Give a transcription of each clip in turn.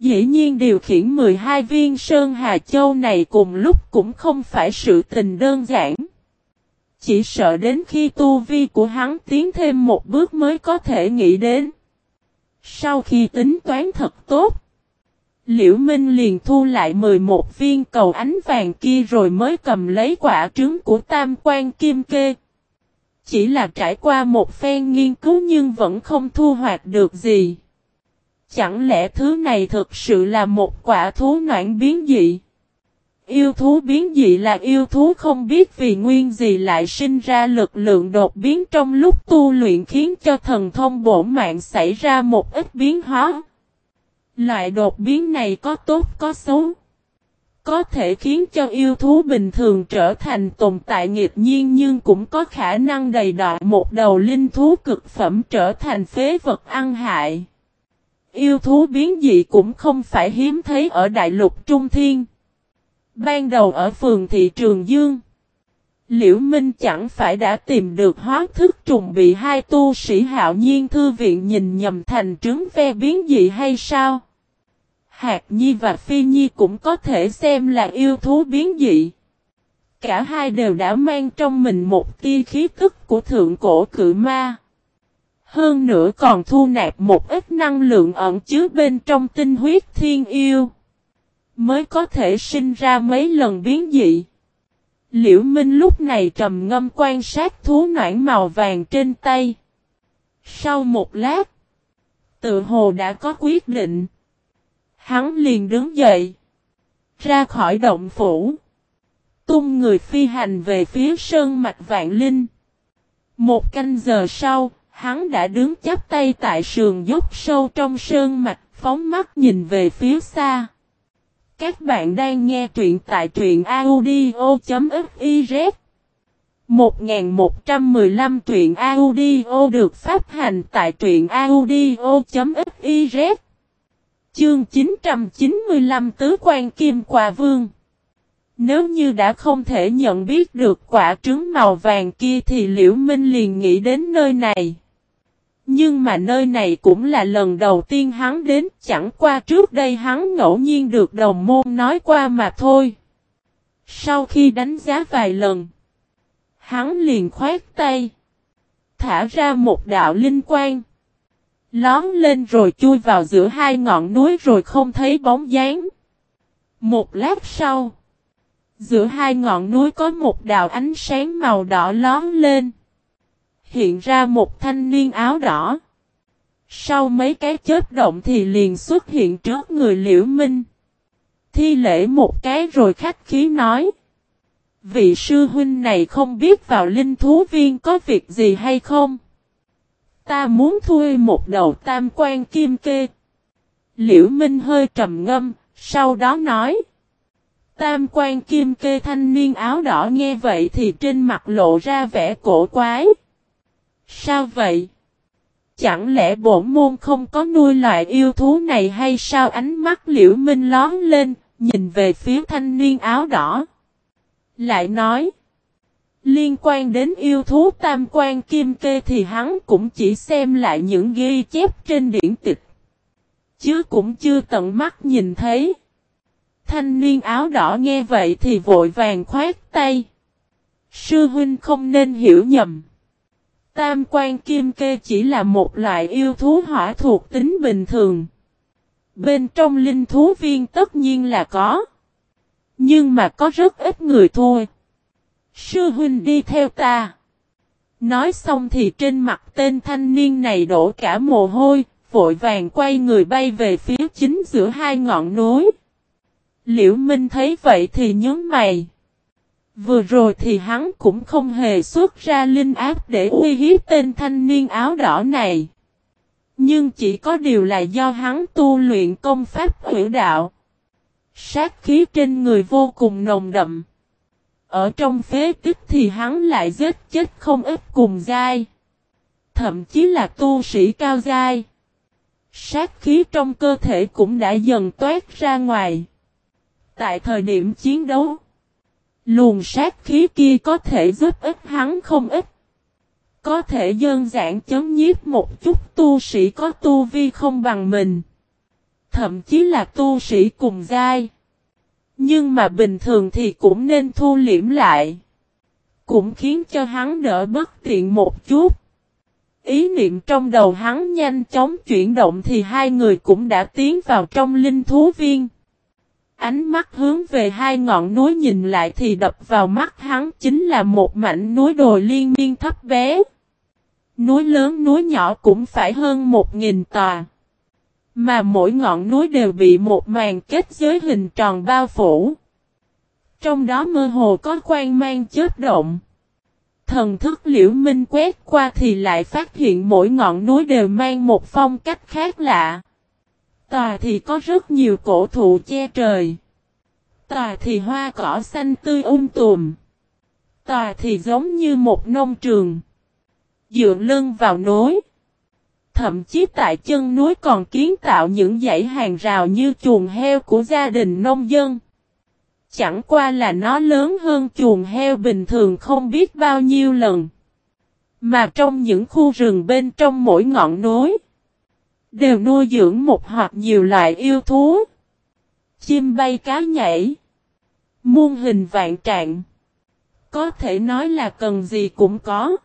Dĩ nhiên điều khiển 12 viên Sơn Hà Châu này cùng lúc cũng không phải sự tình đơn giản. Chỉ sợ đến khi tu vi của hắn tiến thêm một bước mới có thể nghĩ đến. Sau khi tính toán thật tốt, Liễu Minh liền thu lại 11 viên cầu ánh vàng kia rồi mới cầm lấy quả trứng của Tam Quan Kim Kê. Chỉ là trải qua một phen nghiên cứu nhưng vẫn không thu hoạch được gì. Chẳng lẽ thứ này thực sự là một quả thú noãn biến dị? Yêu thú biến dị là yêu thú không biết vì nguyên gì lại sinh ra lực lượng đột biến trong lúc tu luyện khiến cho thần thông bổn mạng xảy ra một ít biến hóa. Loại đột biến này có tốt có xấu. Có thể khiến cho yêu thú bình thường trở thành tồn tại nghịch nhiên nhưng cũng có khả năng đầy đọa một đầu linh thú cực phẩm trở thành phế vật ăn hại. Yêu thú biến dị cũng không phải hiếm thấy ở đại lục Trung Thiên. Ban đầu ở phường thị Trường Dương, Liễu Minh chẳng phải đã tìm được hóa thức trùng bị hai tu sĩ Hạo Nhiên Thư Viện nhìn nhầm thành trứng ve biến dị hay sao? Hạt Nhi và Phi Nhi cũng có thể xem là yêu thú biến dị. Cả hai đều đã mang trong mình một tia khí tức của thượng cổ cự ma. Hơn nữa còn thu nạp một ít năng lượng ẩn chứa bên trong tinh huyết thiên yêu. Mới có thể sinh ra mấy lần biến dị. Liễu Minh lúc này trầm ngâm quan sát thú noãn màu vàng trên tay. Sau một lát, tự hồ đã có quyết định. Hắn liền đứng dậy, ra khỏi động phủ, tung người phi hành về phía sơn mạch Vạn Linh. Một canh giờ sau, hắn đã đứng chắp tay tại sườn dốc sâu trong sơn mạch, phóng mắt nhìn về phía xa. Các bạn đang nghe truyện tại truyện audio.fiz 1115 truyện audio được phát hành tại truyện audio.fiz. Chương 995 Tứ Quan Kim Quà Vương. Nếu như đã không thể nhận biết được quả trứng màu vàng kia thì Liễu Minh liền nghĩ đến nơi này. Nhưng mà nơi này cũng là lần đầu tiên hắn đến, chẳng qua trước đây hắn ngẫu nhiên được đồng môn nói qua mà thôi. Sau khi đánh giá vài lần, hắn liền khoát tay, thả ra một đạo linh quang, lón lên rồi chui vào giữa hai ngọn núi rồi không thấy bóng dáng. Một lát sau, giữa hai ngọn núi có một đạo ánh sáng màu đỏ lón lên. Hiện ra một thanh niên áo đỏ. Sau mấy cái chớp động thì liền xuất hiện trước người Liễu Minh. Thi lễ một cái rồi khách khí nói. Vị sư huynh này không biết vào linh thú viên có việc gì hay không? Ta muốn thuê một đầu tam quan kim kê. Liễu Minh hơi trầm ngâm, sau đó nói. Tam quan kim kê. Thanh niên áo đỏ nghe vậy thì trên mặt lộ ra vẻ cổ quái. Sao vậy? Chẳng lẽ bổn môn không có nuôi loại yêu thú này hay sao? Ánh mắt Liễu Minh lón lên, nhìn về phía thanh niên áo đỏ. Lại nói, liên quan đến yêu thú tam quan kim kê thì hắn cũng chỉ xem lại những ghi chép trên điển tịch. Chứ cũng chưa tận mắt nhìn thấy. Thanh niên áo đỏ nghe vậy thì vội vàng khoát tay. Sư huynh không nên hiểu nhầm. Tam quan kim kê chỉ là một loại yêu thú hỏa thuộc tính bình thường. Bên trong linh thú viên tất nhiên là có. Nhưng mà có rất ít người thôi. Sư huynh đi theo ta. Nói xong thì trên mặt tên thanh niên này đổ cả mồ hôi, vội vàng quay người bay về phía chính giữa hai ngọn núi. Liễu Minh thấy vậy thì nhớ mày. Vừa rồi thì hắn cũng không hề xuất ra linh áp để uy hiếp tên thanh niên áo đỏ này. Nhưng chỉ có điều là do hắn tu luyện công pháp hủy đạo. Sát khí trên người vô cùng nồng đậm. Ở trong phế tích thì hắn lại giết chết không ít cùng giai. Thậm chí là tu sĩ cao giai. Sát khí trong cơ thể cũng đã dần toát ra ngoài. Tại thời điểm chiến đấu, luồng sát khí kia có thể giúp ích hắn không ít. Có thể đơn giản chấn nhiếp một chút tu sĩ có tu vi không bằng mình. thậm chí là tu sĩ cùng giai. Nhưng mà bình thường thì cũng nên thu liễm lại. Cũng khiến cho hắn đỡ bất tiện một chút. Ý niệm trong đầu hắn nhanh chóng chuyển động thì hai người cũng đã tiến vào trong linh thú viên. Ánh mắt hướng về hai ngọn núi nhìn lại thì đập vào mắt hắn chính là một mảnh núi đồi liên miên thấp bé. Núi lớn núi nhỏ cũng phải hơn 1000 tòa. Mà mỗi ngọn núi đều bị một màn kết giới hình tròn bao phủ. Trong đó mơ hồ có quang mang chớp động. Thần thức Liễu Minh quét qua thì lại phát hiện mỗi ngọn núi đều mang một phong cách khác lạ. Tòa thì có rất nhiều cổ thụ che trời. Tòa thì hoa cỏ xanh tươi tùm. Tòa thì giống như một nông trường. Dựa lưng vào núi. Thậm chí tại chân núi còn kiến tạo những dãy hàng rào như chuồng heo của gia đình nông dân. Chẳng qua là nó lớn hơn chuồng heo bình thường không biết bao nhiêu lần. Mà trong những khu rừng bên trong mỗi ngọn núi, đều nuôi dưỡng một hoặc nhiều loại yêu thú. Chim bay cá nhảy, muôn hình vạn trạng. Có thể nói là cần gì cũng có.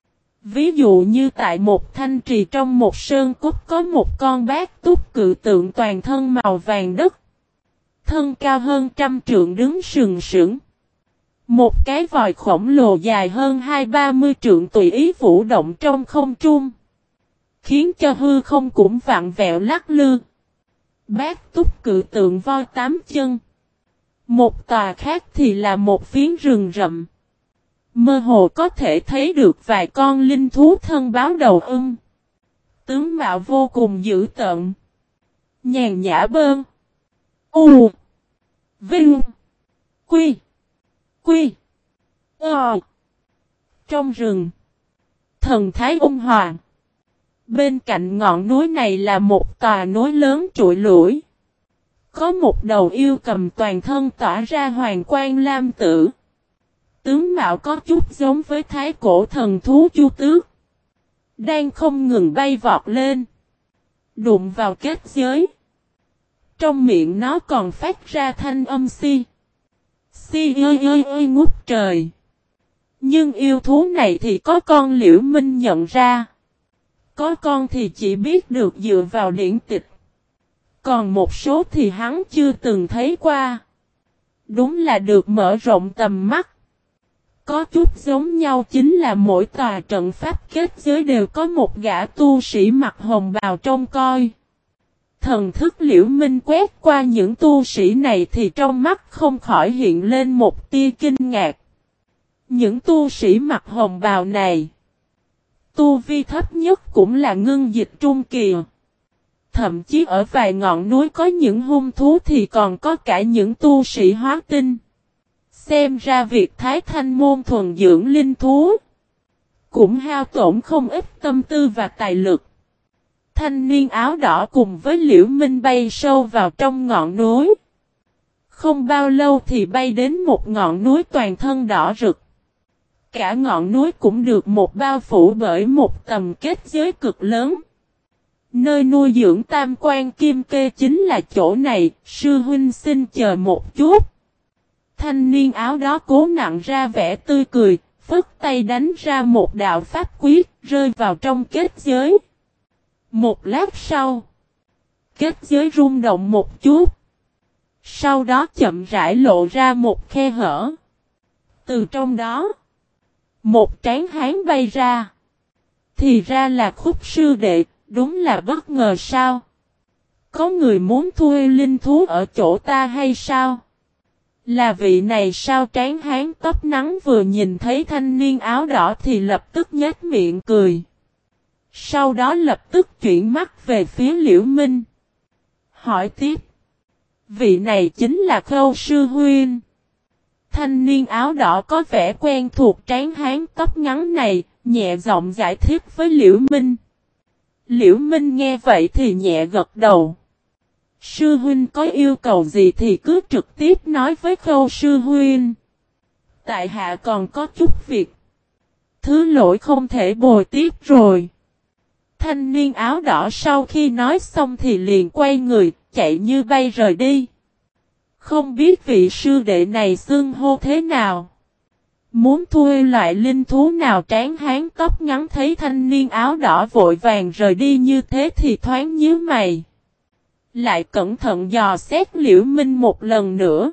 Ví dụ như tại một thanh trì trong một sơn cốc có một con bát túc cự tượng toàn thân màu vàng đất. Thân cao hơn 100 trượng đứng sừng sững. Một cái vòi khổng lồ dài hơn 20-30 trượng tùy ý vũ động trong không trung. Khiến cho hư không cũng vặn vẹo lắc lư. Bát túc cự tượng voi 8 chân. Một tòa khác thì là một phiến rừng rậm. Mơ hồ có thể thấy được vài con linh thú thân báo đầu tướng mạo vô cùng dữ tợn. Nhàn nhã bơn. U. Vinh. Quy. Quy. Trong rừng. Thần thái ung hòa. Bên cạnh ngọn núi này là một tòa núi lớn trụi lủi. Có một đầu yêu cầm toàn thân tỏa ra hoàng quang lam tử. Tướng mạo có chút giống với thái cổ thần thú Chu Tước. Đang không ngừng bay vọt lên. Đụng vào kết giới. Trong miệng nó còn phát ra thanh âm si. Si ơi ngút trời. Nhưng yêu thú này thì có con Liễu Minh nhận ra. Có con thì chỉ biết được dựa vào điển tịch. Còn một số thì hắn chưa từng thấy qua. Đúng là được mở rộng tầm mắt. Có chút giống nhau chính là mỗi tòa trận pháp kết giới đều có một gã tu sĩ mặc hồng bào trông coi. Thần thức Liễu Minh quét qua những tu sĩ này thì trong mắt không khỏi hiện lên một tia kinh ngạc. Những tu sĩ mặc hồng bào này, tu vi thấp nhất cũng là ngưng dịch trung kỳ. Thậm chí ở vài ngọn núi có những hung thú thì còn có cả những tu sĩ hóa tinh. Xem ra việc Thái Thanh môn thuần dưỡng linh thú cũng hao tổn không ít tâm tư và tài lực. Thanh niên áo đỏ cùng với Liễu Minh bay sâu vào trong ngọn núi. Không bao lâu thì bay đến một ngọn núi toàn thân đỏ rực. Cả ngọn núi cũng được một bao phủ bởi một tầm kết giới cực lớn. Nơi nuôi dưỡng tam quan kim kê chính là chỗ này, sư huynh xin chờ một chút. Thanh niên áo đó cố nặng ra vẻ tươi cười, phất tay đánh ra một đạo pháp quyết, rơi vào trong kết giới. Một lát sau, kết giới rung động một chút. Sau đó chậm rãi lộ ra một khe hở. Từ trong đó, một tráng hán bay ra. Thì ra là Khúc sư đệ, đúng là bất ngờ sao? Có người muốn thuê linh thú ở chỗ ta hay sao? Là vị này sao? Tráng hán tóc nắng vừa nhìn thấy thanh niên áo đỏ thì lập tức nhếch miệng cười. Sau đó lập tức chuyển mắt về phía Liễu Minh. Hỏi tiếp. Vị này chính là Khâu sư huynh. Thanh niên áo đỏ có vẻ quen thuộc tráng hán tóc ngắn này, nhẹ giọng giải thích với Liễu Minh. Liễu Minh nghe vậy thì nhẹ gật đầu. Sư huynh có yêu cầu gì thì cứ trực tiếp nói với Khâu sư huynh. Tại hạ còn có chút việc. Thứ lỗi không thể bồi tiếp rồi. Thanh niên áo đỏ sau khi nói xong thì liền quay người, chạy như bay rời đi. Không biết vị sư đệ này xưng hô thế nào? Muốn thuê loại linh thú nào? Tráng hán tóc ngắn thấy thanh niên áo đỏ vội vàng rời đi như thế thì thoáng nhíu mày. Lại cẩn thận dò xét Liễu Minh một lần nữa.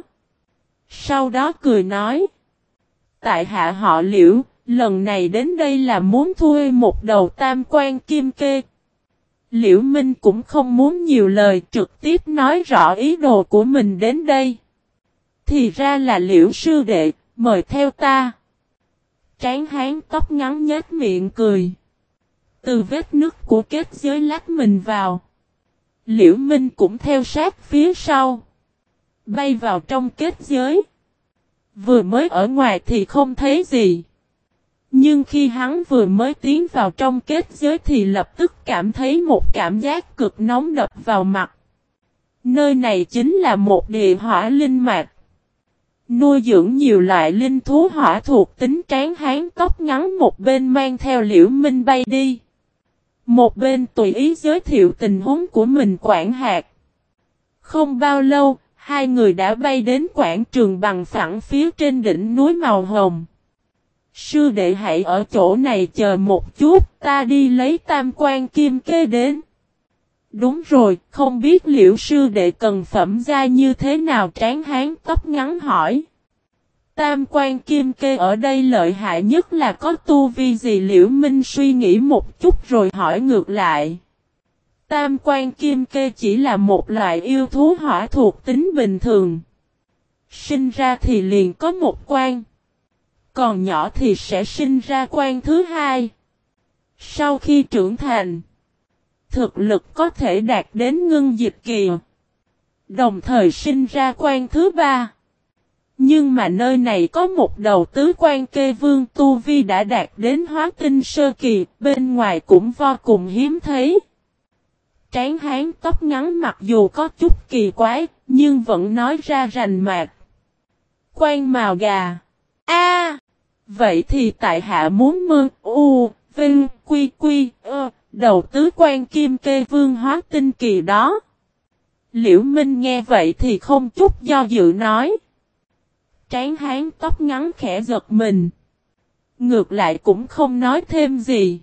Sau đó cười nói. Tại hạ họ Liễu, lần này đến đây là muốn thuê một đầu tam quan kim kê. Liễu Minh cũng không muốn nhiều lời, trực tiếp nói rõ ý đồ của mình đến đây. Thì ra là Liễu sư đệ, mời theo ta. Tráng hán tóc ngắn nhếch miệng cười. Từ vết nứt của kết giới lách mình vào. Liễu Minh cũng theo sát phía sau. Bay vào trong kết giới. Vừa mới ở ngoài thì không thấy gì. Nhưng khi hắn vừa mới tiến vào trong kết giới thì lập tức cảm thấy một cảm giác cực nóng đập vào mặt. Nơi này chính là một địa hỏa linh mạch. Nuôi dưỡng nhiều loại linh thú hỏa thuộc tính. Tráng hán tóc ngắn một bên mang theo Liễu Minh bay đi. Một bên tùy ý giới thiệu tình huống của mình quản hạt. Không bao lâu, hai người đã bay đến quảng trường bằng phẳng phía trên đỉnh núi màu hồng. Sư đệ hãy ở chỗ này chờ một chút, ta đi lấy tam quan kim kê đến. Đúng rồi, không biết Liễu sư đệ cần phẩm giai như thế nào? Tráng hán tóc ngắn hỏi. Tam quan kim kê ở đây lợi hại nhất là có tu vi gì? Liễu Minh suy nghĩ một chút rồi hỏi ngược lại. Tam quan kim kê chỉ là một loại yêu thú hỏa thuộc tính bình thường. Sinh ra thì liền có một quan. Còn nhỏ thì sẽ sinh ra quan thứ hai. Sau khi trưởng thành, thực lực có thể đạt đến ngưng dịch kỳ. Đồng thời sinh ra quan thứ ba. Nhưng mà nơi này có một đầu tứ quan kê vương tu vi đã đạt đến hóa tinh sơ kỳ, bên ngoài cũng vô cùng hiếm thấy. Tráng hán tóc ngắn mặc dù có chút kỳ quái, nhưng vẫn nói ra rành mạch. Quan màu gà. A, vậy thì tại hạ muốn mơ, vinh, quy, đầu tứ quan kim kê vương hóa tinh kỳ đó. Liễu Minh nghe vậy thì không chút do dự nói. Tráng hán tóc ngắn khẽ giật mình. Ngược lại cũng không nói thêm gì.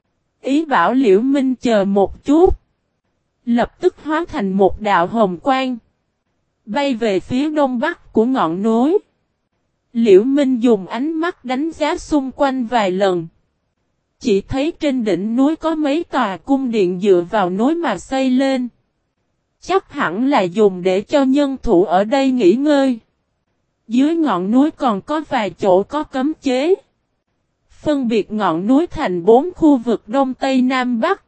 Ý bảo Liễu Minh chờ một chút. Lập tức hóa thành một đạo hồng quang. Bay về phía đông bắc của ngọn núi. Liễu Minh dùng ánh mắt đánh giá xung quanh vài lần. Chỉ thấy trên đỉnh núi có mấy tòa cung điện dựa vào núi mà xây lên. Chắc hẳn là dùng để cho nhân thủ ở đây nghỉ ngơi. Dưới ngọn núi còn có vài chỗ có cấm chế. Phân biệt ngọn núi thành 4 khu vực Đông Tây Nam Bắc.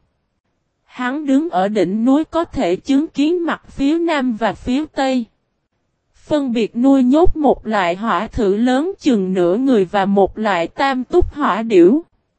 Hắn đứng ở đỉnh núi có thể chứng kiến mặt phía Nam và phía Tây. Phân biệt nuôi nhốt một loại hỏa thử lớn chừng nửa người và một loại tam túc hỏa điểu.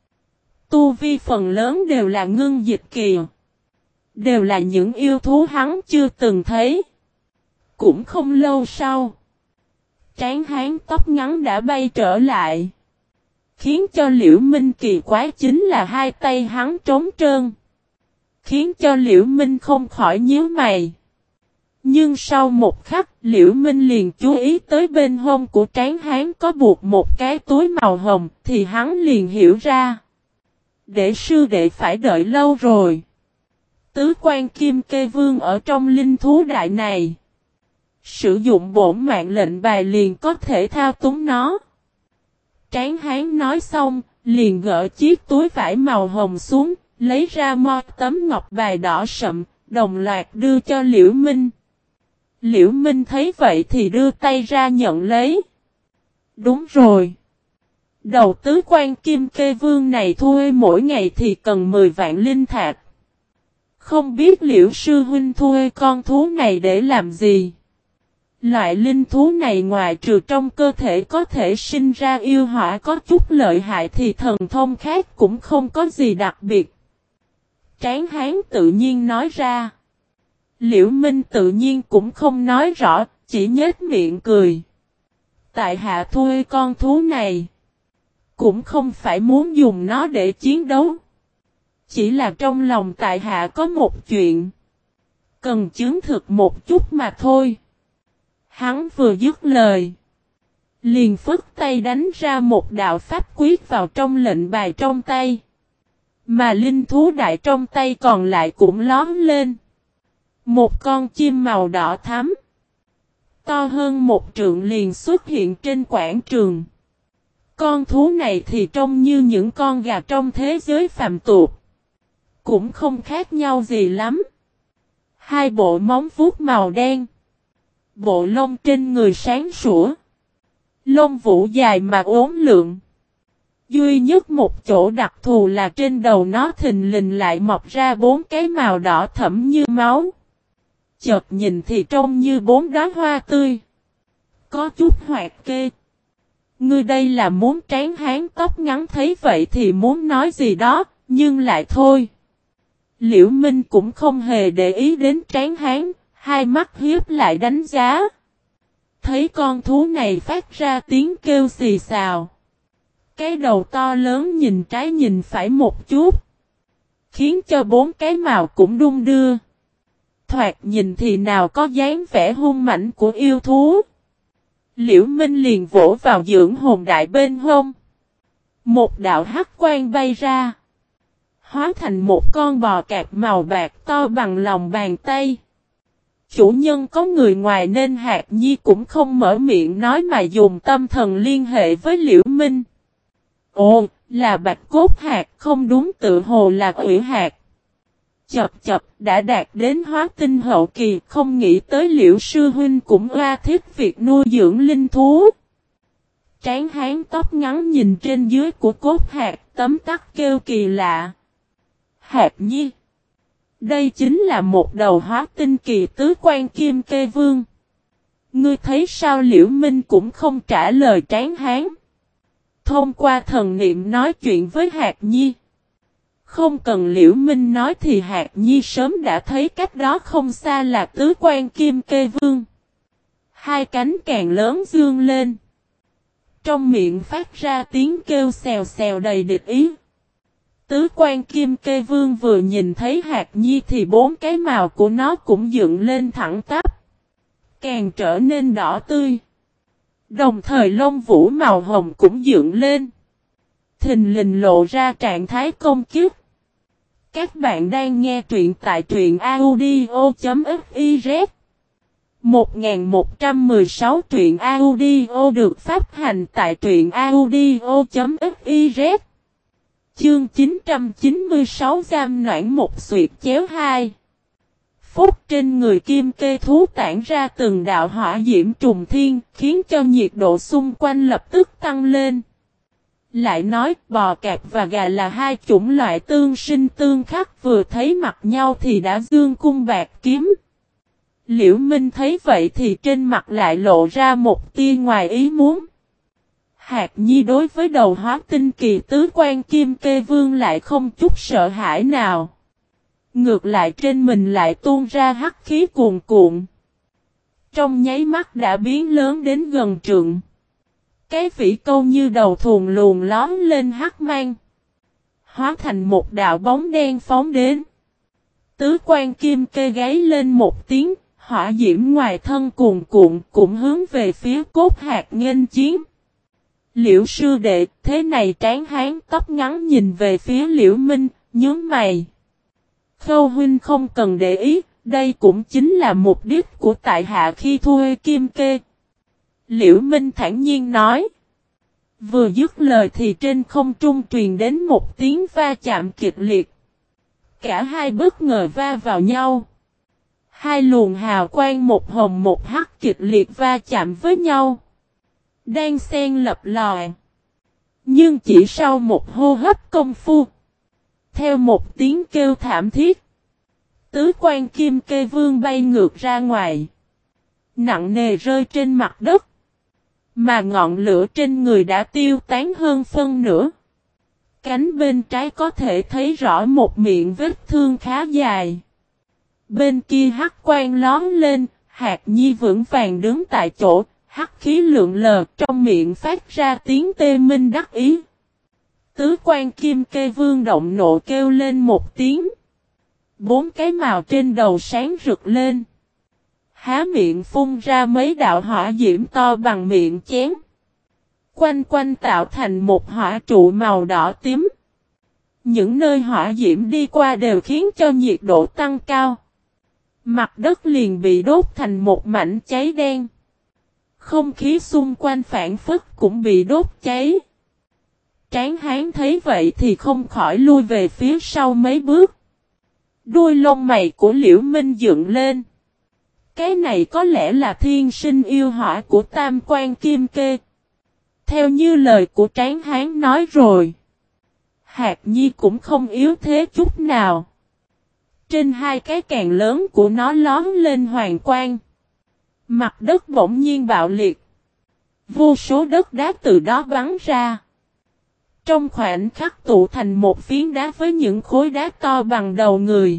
Tu vi phần lớn đều là ngưng dịch kỳ. Đều là những yêu thú hắn chưa từng thấy. Cũng không lâu sau. Tráng hán tóc ngắn đã bay trở lại. Khiến cho Liễu Minh kỳ quái chính là hai tay hắn trống trơn. Khiến cho Liễu Minh không khỏi nhíu mày. Nhưng sau một khắc Liễu Minh liền chú ý tới bên hông của tráng hán có buộc một cái túi màu hồng thì hắn liền hiểu ra. Để sư đệ phải đợi lâu rồi. Tứ quan kim kê vương ở trong linh thú đại này. Sử dụng bổn mạng lệnh bài liền có thể thao túng nó. Tráng hán nói xong, liền gỡ chiếc túi vải màu hồng xuống, lấy ra một tấm ngọc bài đỏ sậm, đồng loạt đưa cho Liễu Minh. Liễu Minh thấy vậy thì đưa tay ra nhận lấy. Đúng rồi. Đầu tứ quan kim kê vương này thuê mỗi ngày thì cần 10 vạn linh thạch. Không biết Liễu sư huynh thuê con thú này để làm gì? Loại linh thú này ngoài trừ trong cơ thể có thể sinh ra yêu hỏa có chút lợi hại thì thần thông khác cũng không có gì đặc biệt. Tráng hán tự nhiên nói ra. Liễu Minh tự nhiên cũng không nói rõ, chỉ nhếch miệng cười. Tại hạ thuê con thú này. Cũng không phải muốn dùng nó để chiến đấu. Chỉ là trong lòng tại hạ có một chuyện. cần chứng thực một chút mà thôi. Hắn vừa dứt lời, liền phất tay đánh ra một đạo pháp quyết vào trong lệnh bài trong tay. Mà linh thú đại trong tay còn lại cũng lóm lên. Một con chim màu đỏ thắm, to hơn một trượng liền xuất hiện trên quảng trường. Con thú này thì trông như những con gà trong thế giới phàm tục. Cũng không khác nhau gì lắm. Hai bộ móng vuốt màu đen. Bộ lông trên người sáng sủa. Lông vũ dài mà uốn lượn. Duy nhất một chỗ đặc thù là trên đầu nó thình lình lại mọc ra 4 cái màu đỏ thẫm như máu. Chợt nhìn thì trông như 4 đóa hoa tươi. Có chút hoạt kê. Ngươi đây là muốn tráng hán tóc ngắn thấy vậy thì muốn nói gì đó, nhưng lại thôi. Liễu Minh cũng không hề để ý đến tráng hán, hai mắt hiếp lại đánh giá. Thấy con thú này phát ra tiếng kêu xì xào. Cái đầu to lớn nhìn trái nhìn phải một chút, khiến cho 4 cái mào cũng đung đưa. Thoạt nhìn thì nào có dáng vẻ hung mãnh của yêu thú. Liễu Minh liền vỗ vào dưỡng hồn đại bên hông. Một đạo hắc quang bay ra, hóa thành một con bò cạp màu bạc to bằng lòng bàn tay. Chủ nhân có người ngoài nên Hạc Nhi cũng không mở miệng nói mà dùng tâm thần liên hệ với Liễu Minh. Ồ, là bạch cốt hạc, không đúng, tự hồ là ủy hạc. Chập chập, đã đạt đến hóa tinh hậu kỳ, không nghĩ tới Liễu sư huynh cũng oa thích việc nuôi dưỡng linh thú. Tráng hán tóc ngắn nhìn trên dưới của cốt hạc, tấm tắc kêu kỳ lạ. Hạc Nhi, đây chính là một đầu hóa tinh kỳ tứ quan kim kê vương. Ngươi thấy sao? Liễu Minh cũng không trả lời tráng hán. Thông qua thần niệm nói chuyện với Hạc Nhi. Không cần Liễu Minh nói thì Hạc Nhi sớm đã thấy cách đó không xa là tứ quan kim kê vương. Hai cánh càng lớn dương lên. Trong miệng phát ra tiếng kêu xèo xèo đầy địch ý. Tứ quan kim kê vương vừa nhìn thấy Hạc Nhi thì 4 cái mào của nó cũng dựng lên thẳng tắp. Càng trở nên đỏ tươi. Đồng thời lông vũ màu hồng cũng dựng lên. Thình lình lộ ra trạng thái công kiếp. Các bạn đang nghe truyện tại truyện audio.fiz 1116 truyện audio được phát hành tại truyện audio.fiz. Chương 996 giam noãn một xuyệt chéo 2. Phúc trên người kim kê thú tản ra từng đạo hỏa diễm trùng thiên, khiến cho nhiệt độ xung quanh lập tức tăng lên. Lại nói, bò cạp và gà là hai chủng loại tương sinh tương khắc, vừa thấy mặt nhau thì đã dương cung bạc kiếm. Liễu Minh thấy vậy thì trên mặt lại lộ ra một tia ngoài ý muốn. Hạc Nhi đối với đầu hóa tinh kỳ tứ quan kim kê vương lại không chút sợ hãi nào. Ngược lại trên mình lại tuôn ra hắc khí cuồn cuộn. Trong nháy mắt đã biến lớn đến gần trượng. Cái vĩ câu như đầu thuồng luồn lóm lên hắc mang. Hóa thành một đạo bóng đen phóng đến. Tứ quan kim kê gáy lên một tiếng, hỏa diễm ngoài thân cuồn cuộn cũng hướng về phía cốt hạc nghênh chiến. Liễu sư đệ, thế này tráng hán tóc ngắn nhìn về phía Liễu Minh, nhướng mày. Khâu huynh không cần để ý, đây cũng chính là mục đích của tại hạ khi thuê kim kê. Liễu Minh thản nhiên nói. Vừa dứt lời thì trên không trung truyền đến một tiếng va chạm kịch liệt. Cả hai bất ngờ va vào nhau. Hai luồng hào quang một hồng một hắc kịch liệt va chạm với nhau. Đang xen lập lòi. Nhưng chỉ sau một hô hấp công phu. Theo một tiếng kêu thảm thiết. Tứ quan kim kê vương bay ngược ra ngoài. Nặng nề rơi trên mặt đất. Mà ngọn lửa trên người đã tiêu tán hơn phân nửa. Cánh bên trái có thể thấy rõ một miệng vết thương khá dài. Bên kia hắc quang lóm lên, Hạc Nhi vững vàng đứng tại chỗ, hắc khí lượn lờ trong miệng phát ra tiếng tê minh đắc ý. Tứ quan kim kê vương động nộ kêu lên một tiếng. 4 cái mào trên đầu sáng rực lên. Há miệng phun ra mấy đạo hỏa diễm to bằng miệng chén. Quanh quanh tạo thành một hỏa trụ màu đỏ tím. Những nơi hỏa diễm đi qua đều khiến cho nhiệt độ tăng cao. Mặt đất liền bị đốt thành một mảnh cháy đen. Không khí xung quanh phảng phất cũng bị đốt cháy. Tráng Hán thấy vậy thì không khỏi lui về phía sau mấy bước. Đuôi lông mày của Liễu Minh dựng lên. Cái này có lẽ là thiên sinh yêu hỏa của Tam Quan Kim Kê. Theo như lời của Tráng Hán nói rồi. Hạt Nhi cũng không yếu thế chút nào. Trên hai cái càng lớn của nó lón lên hoàng quang. Mặt đất bỗng nhiên bạo liệt. Vô số đất đá từ đó bắn ra. Trong khoảnh khắc tụ thành một phiến đá với những khối đá to bằng đầu người.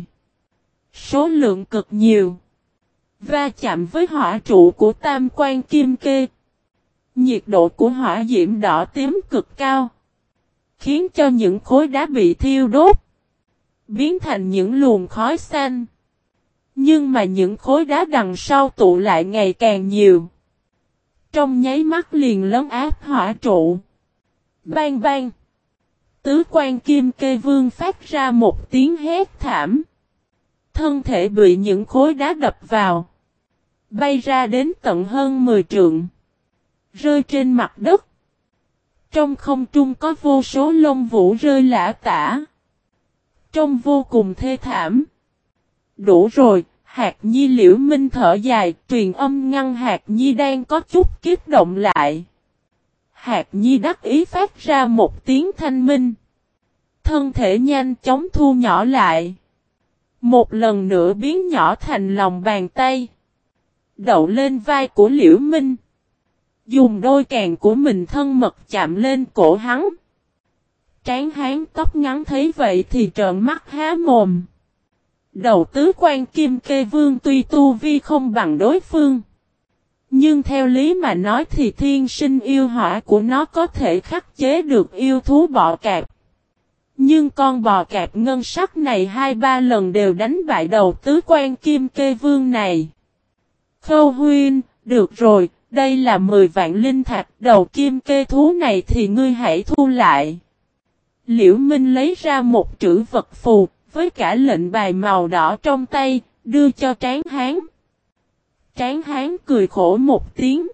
Số lượng cực nhiều. Va chạm với hỏa trụ của Tam Quan Kim Kê. Nhiệt độ của hỏa diễm đỏ tím cực cao. Khiến cho những khối đá bị thiêu đốt. Biến thành những luồng khói xanh. Nhưng mà những khối đá đằng sau tụ lại ngày càng nhiều. Trong nháy mắt liền lấn áp hỏa trụ. Bang bang. Tứ Quan Kim Kê Vương phát ra một tiếng hét thảm. Thân thể bị những khối đá đập vào. Bay ra đến tận hơn 10 trượng. Rơi trên mặt đất. Trong không trung có vô số lông vũ rơi lả tả. Trông vô cùng thê thảm. Đủ rồi, Hạt Nhi. Liễu Minh thở dài, truyền âm ngăn Hạt Nhi đang có chút kích động lại. Hạt Nhi đắc ý phát ra một tiếng thanh minh. Thân thể nhanh chóng thu nhỏ lại. Một lần nữa biến nhỏ thành lòng bàn tay. Đậu lên vai của Liễu Minh. Dùng đôi càng của mình thân mật chạm lên cổ hắn. Tráng Hán tóc ngắn thấy vậy thì trợn mắt há mồm. Đầu Tứ Quan Kim Kê Vương tuy tu vi không bằng đối phương. Nhưng theo lý mà nói thì thiên sinh yêu hỏa của nó có thể khắc chế được yêu thú bọ cạp. Nhưng con bò cạp ngân sắc này 2-3 lần đều đánh bại đầu Tứ Quan Kim Kê Vương này. Khâu huynh, được rồi, đây là 10 vạn linh thạch, đầu kim kê thú này thì ngươi hãy thu lại. Liễu Minh lấy ra một trữ vật phù, với cả lệnh bài màu đỏ trong tay, đưa cho Tráng Hán. Tráng Hán cười khổ một tiếng.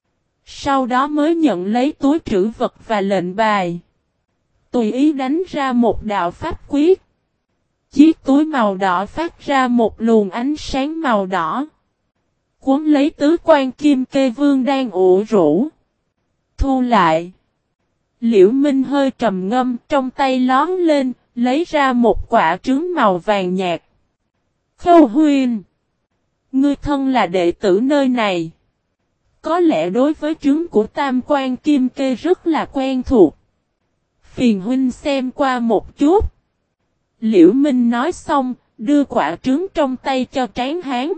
Sau đó mới nhận lấy túi trữ vật và lệnh bài. Tùy ý đánh ra một đạo pháp quyết. Chiếc túi màu đỏ phát ra một luồng ánh sáng màu đỏ. Cuốn lấy Tứ Quan Kim Kê Vương đang ủ rũ. Thu lại. Liễu Minh hơi trầm ngâm, trong tay lón lên, lấy ra một quả trứng màu vàng nhạt. Khâu huynh, ngươi thân là đệ tử nơi này. Có lẽ đối với trứng của Tam Quan Kim Kê rất là quen thuộc. Phiền huynh xem qua một chút. Liễu Minh nói xong, đưa quả trứng trong tay cho Tráng Hán.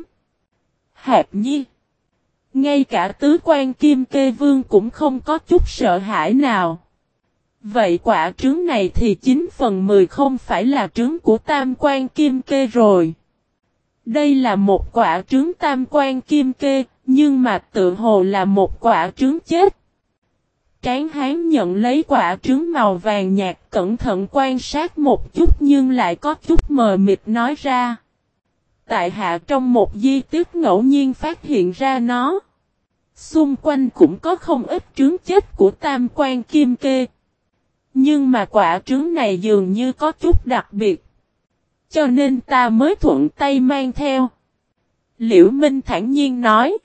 Hạt Nhi. Ngay cả Tứ Quan Kim Kê Vương cũng không có chút sợ hãi nào. Vậy quả trứng này thì 9/10 không phải là trứng của Tam Quan Kim Kê rồi. Đây là một quả trứng Tam Quan Kim Kê, nhưng mà tự hồ là một quả trứng chết. Tráng Hán nhận lấy quả trứng màu vàng nhạt, cẩn thận quan sát một chút nhưng lại có chút mờ mịt nói ra. Tại hạ trong một di tích ngẫu nhiên phát hiện ra nó. Xung quanh cũng có không ít trứng chết của Tam Quan Kim Kê. Nhưng mà quả trứng này dường như có chút đặc biệt. Cho nên ta mới thuận tay mang theo. Liễu Minh thản nhiên nói.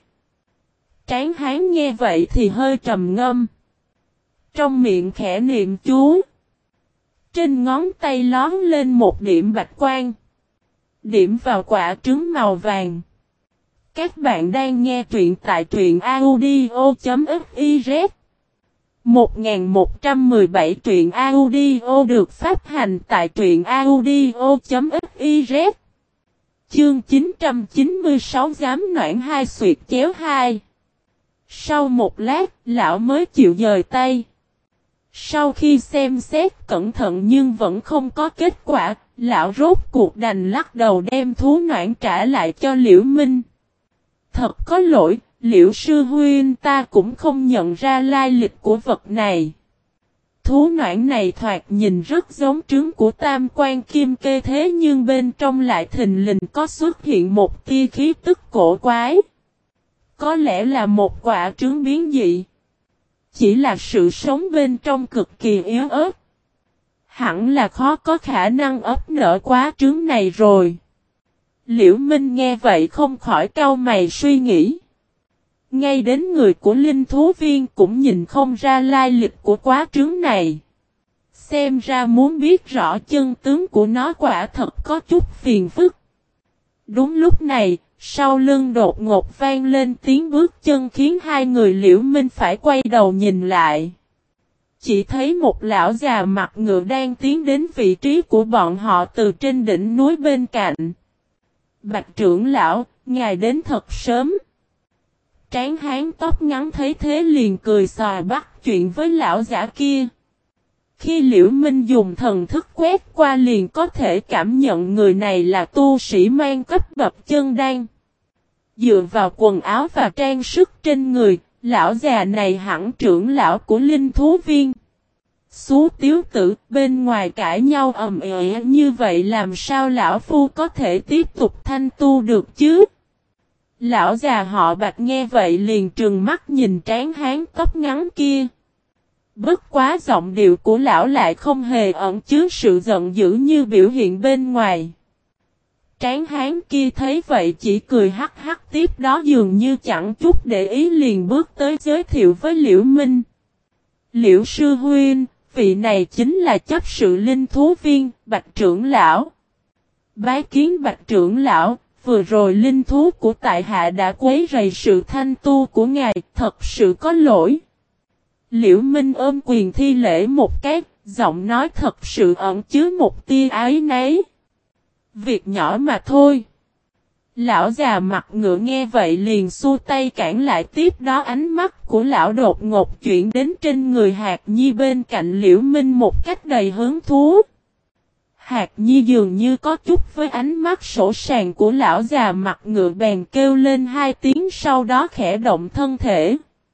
Tráng Hán nghe vậy thì hơi trầm ngâm. Trong miệng khẽ niệm chú. Trên ngón tay lón lên một điểm bạch quang. Điểm vào quả trứng màu vàng. Các bạn đang nghe truyện tại truyện audio.fiz. 1117 truyện audio được phát hành tại truyện audio.fiz. Chương 996 dám noãn hai xuyệt chéo hai. Sau một lát, lão mới chịu dời tay. Sau khi xem xét cẩn thận nhưng vẫn không có kết quả, Lão rốt cuộc đành lắc đầu đem thú noãn trả lại cho Liễu Minh. Thật có lỗi, Liễu sư huynh, ta cũng không nhận ra lai lịch của vật này. Thú noãn này thoạt nhìn rất giống trứng của tam quan kim kê, thế nhưng bên trong lại thình lình có xuất hiện một tia khí tức cổ quái. Có lẽ là một quả trứng biến dị. Chỉ là sự sống bên trong cực kỳ yếu ớt. Hẳn là khó có khả năng ấp nở quá trứng này rồi. Liễu Minh nghe vậy không khỏi cau mày suy nghĩ. Ngay đến người của linh thú viên cũng nhìn không ra lai lịch của quá trứng này. Xem ra muốn biết rõ chân tướng của nó quả thật có chút phiền phức. Đúng lúc này, sau lưng đột ngột vang lên tiếng bước chân khiến hai người Liễu Minh phải quay đầu nhìn lại. Chỉ thấy một lão già mặt ngựa đang tiến đến vị trí của bọn họ từ trên đỉnh núi bên cạnh. Bạch trưởng lão, ngài đến thật sớm. Tráng hán tóc ngắn thấy thế liền cười xòa bắt chuyện với lão giả kia. Khi Liễu Minh dùng thần thức quét qua liền có thể cảm nhận người này là tu sĩ mang cấp bậc chân đan. Dựa vào quần áo và trang sức trên người, lão già này hẳn trưởng lão của linh thú viên. Xú tiếu tử, bên ngoài cãi nhau ầm ĩ như vậy làm sao lão phu có thể tiếp tục thanh tu được chứ? Lão già họ Bạch nghe vậy liền trừng mắt nhìn tráng hán tóc ngắn kia. Bất quá giọng điệu của lão lại không hề ẩn chứa sự giận dữ như biểu hiện bên ngoài. Tráng hán kia thấy vậy chỉ cười hắc hắc, tiếp đó dường như chẳng chút để ý liền bước tới giới thiệu với Liễu Minh. Liễu sư huynh, vị này chính là chấp sự linh thú viên, Bạch trưởng lão. Bái kiến Bạch trưởng lão, vừa rồi linh thú của tại hạ đã quấy rầy sự thanh tu của ngài, thật sự có lỗi. Liễu Minh ôm quyền thi lễ một cái, giọng nói thật sự ẩn chứa một tia áy náy. Việc nhỏ mà thôi. Lão già mặt ngựa nghe vậy liền xua tay cản lại, tiếp đó ánh mắt của lão đột ngột chuyển đến trên người Hạc Nhi bên cạnh Liễu Minh một cách đầy hứng thú. Hạc Nhi dường như có chút với ánh mắt sổ sàng của lão già mặt ngựa bèn kêu lên hai tiếng, sau đó khẽ động thân thể.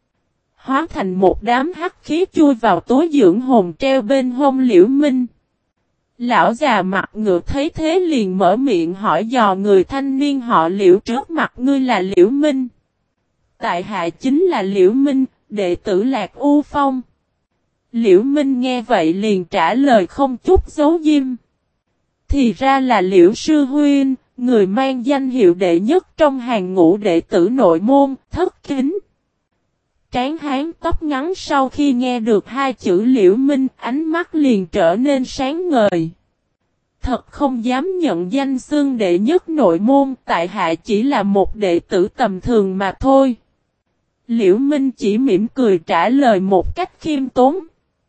Hóa thành một đám hắc khí chui vào túi dưỡng hồn treo bên hông Liễu Minh. Lão già mặt ngựa thấy thế liền mở miệng hỏi dò người thanh niên họ Liễu trước mặt, ngươi là Liễu Minh. Tại hạ chính là Liễu Minh, đệ tử Lạc U Phong. Liễu Minh nghe vậy liền trả lời không chút giấu diêm. Thì ra là Liễu sư huynh, người mang danh hiệu đệ nhất trong hàng ngũ đệ tử nội môn, thất kính. Tráng hán tóc ngắn sau khi nghe được hai chữ Liễu Minh, ánh mắt liền trở nên sáng ngời. Thật không dám nhận danh xưng đệ nhất nội môn, tại hạ chỉ là một đệ tử tầm thường mà thôi. Liễu Minh chỉ mỉm cười trả lời một cách khiêm tốn.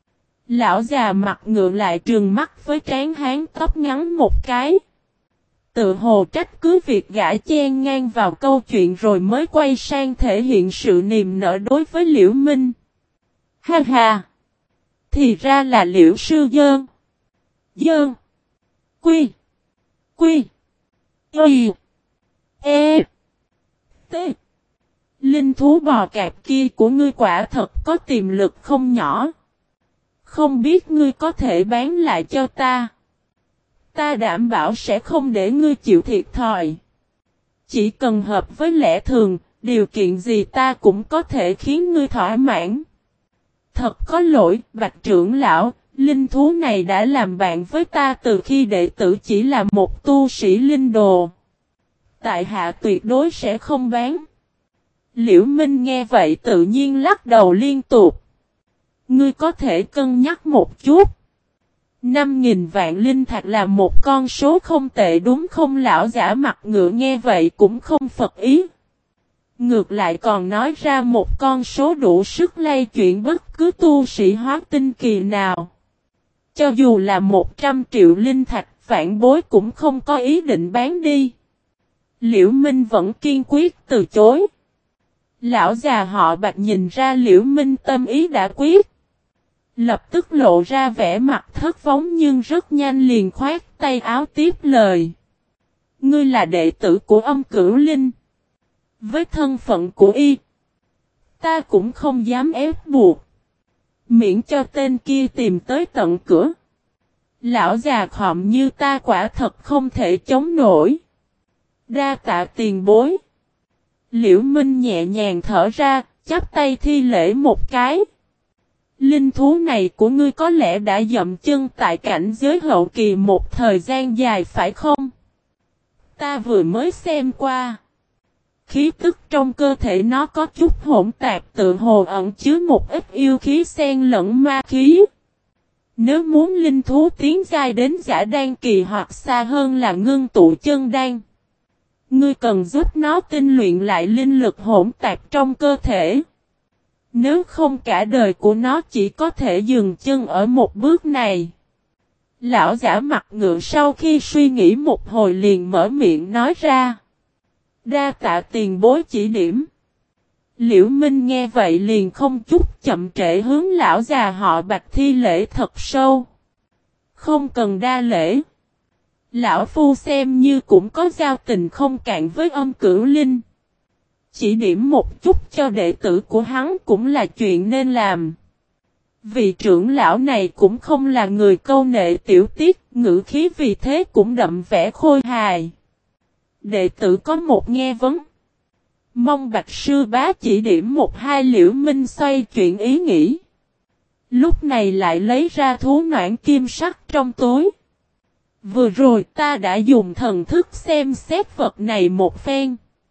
Lão già mặt ngựa lại trừng mắt với tráng hán tóc ngắn một cái. Tự hồ trách cứ việc gã chen ngang vào câu chuyện rồi mới quay sang thể hiện sự niềm nở đối với Liễu Minh. Ha ha! Thì ra là Liễu sư dơn. Dơn. Quy. Quy. Y. E. T. Linh thú bò cạp kia của ngươi quả thật có tiềm lực không nhỏ. Không biết ngươi có thể bán lại cho ta. Ta đảm bảo sẽ không để ngươi chịu thiệt thòi. Chỉ cần hợp với lẽ thường, điều kiện gì ta cũng có thể khiến ngươi thỏa mãn. Thật có lỗi, Bạch trưởng lão, linh thú này đã làm bạn với ta từ khi đệ tử chỉ là một tu sĩ linh đồ. Tại hạ tuyệt đối sẽ không bán. Liễu Minh nghe vậy tự nhiên lắc đầu liên tục. Ngươi có thể cân nhắc một chút. 5.000 vạn linh thạch là một con số không tệ đúng không? Lão giả mặt ngựa nghe vậy cũng không phật ý. Ngược lại còn nói ra một con số đủ sức lay chuyển bất cứ tu sĩ hóa tinh kỳ nào. Cho dù là 100 triệu linh thạch, vạn bối cũng không có ý định bán đi. Liễu Minh vẫn kiên quyết từ chối. Lão già họ Bạch nhìn ra Liễu Minh tâm ý đã quyết. Lập tức lộ ra vẻ mặt thất vọng nhưng rất nhanh liền khoát khoát tay áo tiếp lời. Ngươi là đệ tử của Âm Cửu Linh. Với thân phận của y, ta cũng không dám ép buộc. Miễn cho tên kia tìm tới tận cửa. Lão già khọm như ta quả thật không thể chống nổi. Đa tạ tiền bối. Liễu Minh nhẹ nhàng thở ra, chắp tay thi lễ một cái. Linh thú này của ngươi có lẽ đã dậm chân tại cảnh giới hậu kỳ một thời gian dài phải không? Ta vừa mới xem qua. Khí tức trong cơ thể nó có chút hỗn tạp, tự hồ ẩn chứa một ít yêu khí xen lẫn ma khí. Nếu muốn linh thú tiến giai đến giả đan kỳ hoặc xa hơn là ngưng tụ chân đan, ngươi cần giúp nó tinh luyện lại linh lực hỗn tạp trong cơ thể. Nếu không cả đời của nó chỉ có thể dừng chân ở một bước này. Lão giả mặt ngựa sau khi suy nghĩ một hồi liền mở miệng nói ra. Đa tạ tiền bối chỉ điểm. Liễu Minh nghe vậy liền không chút chậm trễ hướng lão già họ Bạch thi lễ thật sâu. Không cần đa lễ. Lão phu xem như cũng có giao tình không cạn với Âm Cửu Linh. Chỉ điểm một chút cho đệ tử của hắn cũng là chuyện nên làm. Vị trưởng lão này cũng không là người câu nệ tiểu tiết, ngữ khí vì thế cũng đậm vẻ khôi hài. Đệ tử có một nghe vấn. Mong Bạch sư bá chỉ điểm một hai. Liễu Minh xoay chuyện ý nghĩ. Lúc này lại lấy ra thú noãn kim sắc trong túi. Vừa rồi ta đã dùng thần thức xem xét vật này một phen.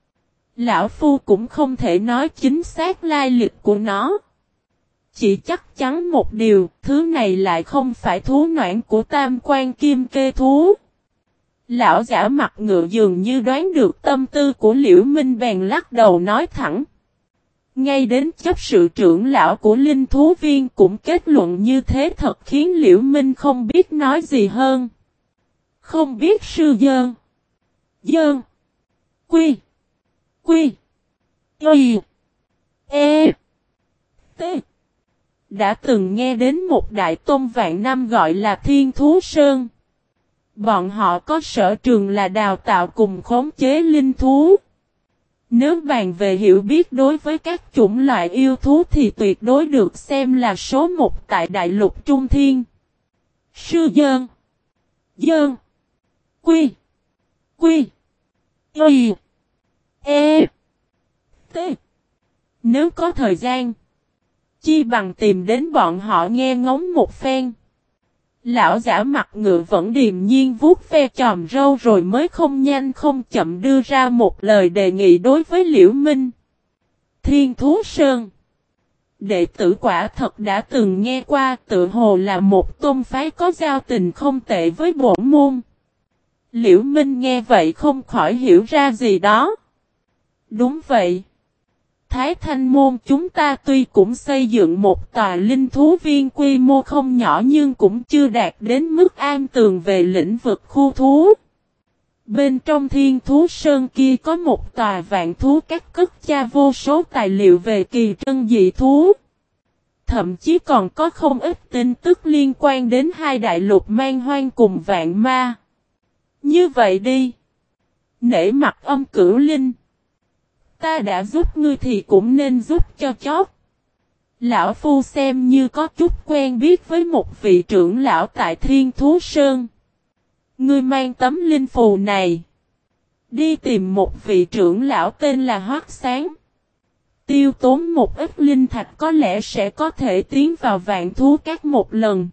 Lão phu cũng không thể nói chính xác lai lịch của nó. Chỉ chắc chắn một điều, thứ này lại không phải thú noãn của Tam Quan Kim Kê thú. Lão giả mặt ngựa dường như đoán được tâm tư của Liễu Minh bèn lắc đầu nói thẳng. Ngay đến chấp sự trưởng lão của Linh Thú Viên cũng kết luận như thế thật khiến Liễu Minh không biết nói gì hơn. Không biết sư dơn. Dơn. Quy. Quy. Y. E. T. Đã từng nghe đến một đại tôn vạn năm gọi là Thiên Thú Sơn. Bọn họ có sở trường là đào tạo cùng khống chế linh thú. Nếu bàn về hiểu biết đối với các chủng loại yêu thú thì tuyệt đối được xem là số một tại đại lục Trung Thiên. Sư dơn. Dơn. Quy. Quy. Y. E. T. Nếu có thời gian, chi bằng tìm đến bọn họ nghe ngóng một phen. Lão giả mặt ngựa vẫn điềm nhiên vuốt ve chòm râu rồi mới không nhanh không chậm đưa ra một lời đề nghị đối với Liễu Minh. Thiên Thú Sơn. Đệ tử quả thật đã từng nghe qua, tự hồ là một tôn phái có giao tình không tệ với bổn môn. Liễu Minh nghe vậy không khỏi hiểu ra gì đó. Đúng vậy. Thái Thanh môn chúng ta tuy cũng xây dựng một tòa linh thú viên quy mô không nhỏ nhưng cũng chưa đạt đến mức an tường về lĩnh vực khu thú. Bên trong Thiên Thú Sơn kia có một tòa vạn thú các cất cha vô số tài liệu về kỳ trân dị thú. Thậm chí còn có không ít tin tức liên quan đến hai đại lục Man Hoang cùng Vạn Ma. Như vậy đi. Nể mặt Âm Cửu Linh. Ta đã giúp ngươi thì cũng nên giúp cho chót. Lão phu xem như có chút quen biết với một vị trưởng lão tại Thiên Thú Sơn. Ngươi mang tấm linh phù này. Đi tìm một vị trưởng lão tên là Hoắc Sáng. Tiêu tốn một ít linh thạch có lẽ sẽ có thể tiến vào vạn thú các một lần.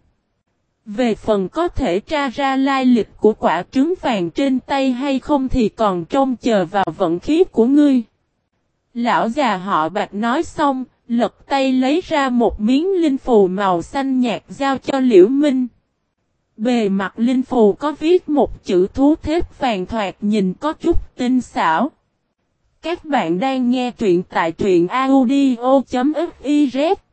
Về phần có thể tra ra lai lịch của quả trứng vàng trên tay hay không thì còn trông chờ vào vận khí của ngươi. Lão già họ Bạch nói xong, lật tay lấy ra một miếng linh phù màu xanh nhạt giao cho Liễu Minh. Bề mặt linh phù có viết một chữ thú thép vàng thoạt nhìn có chút tinh xảo. Các bạn đang nghe truyện tại truyện audio.fiz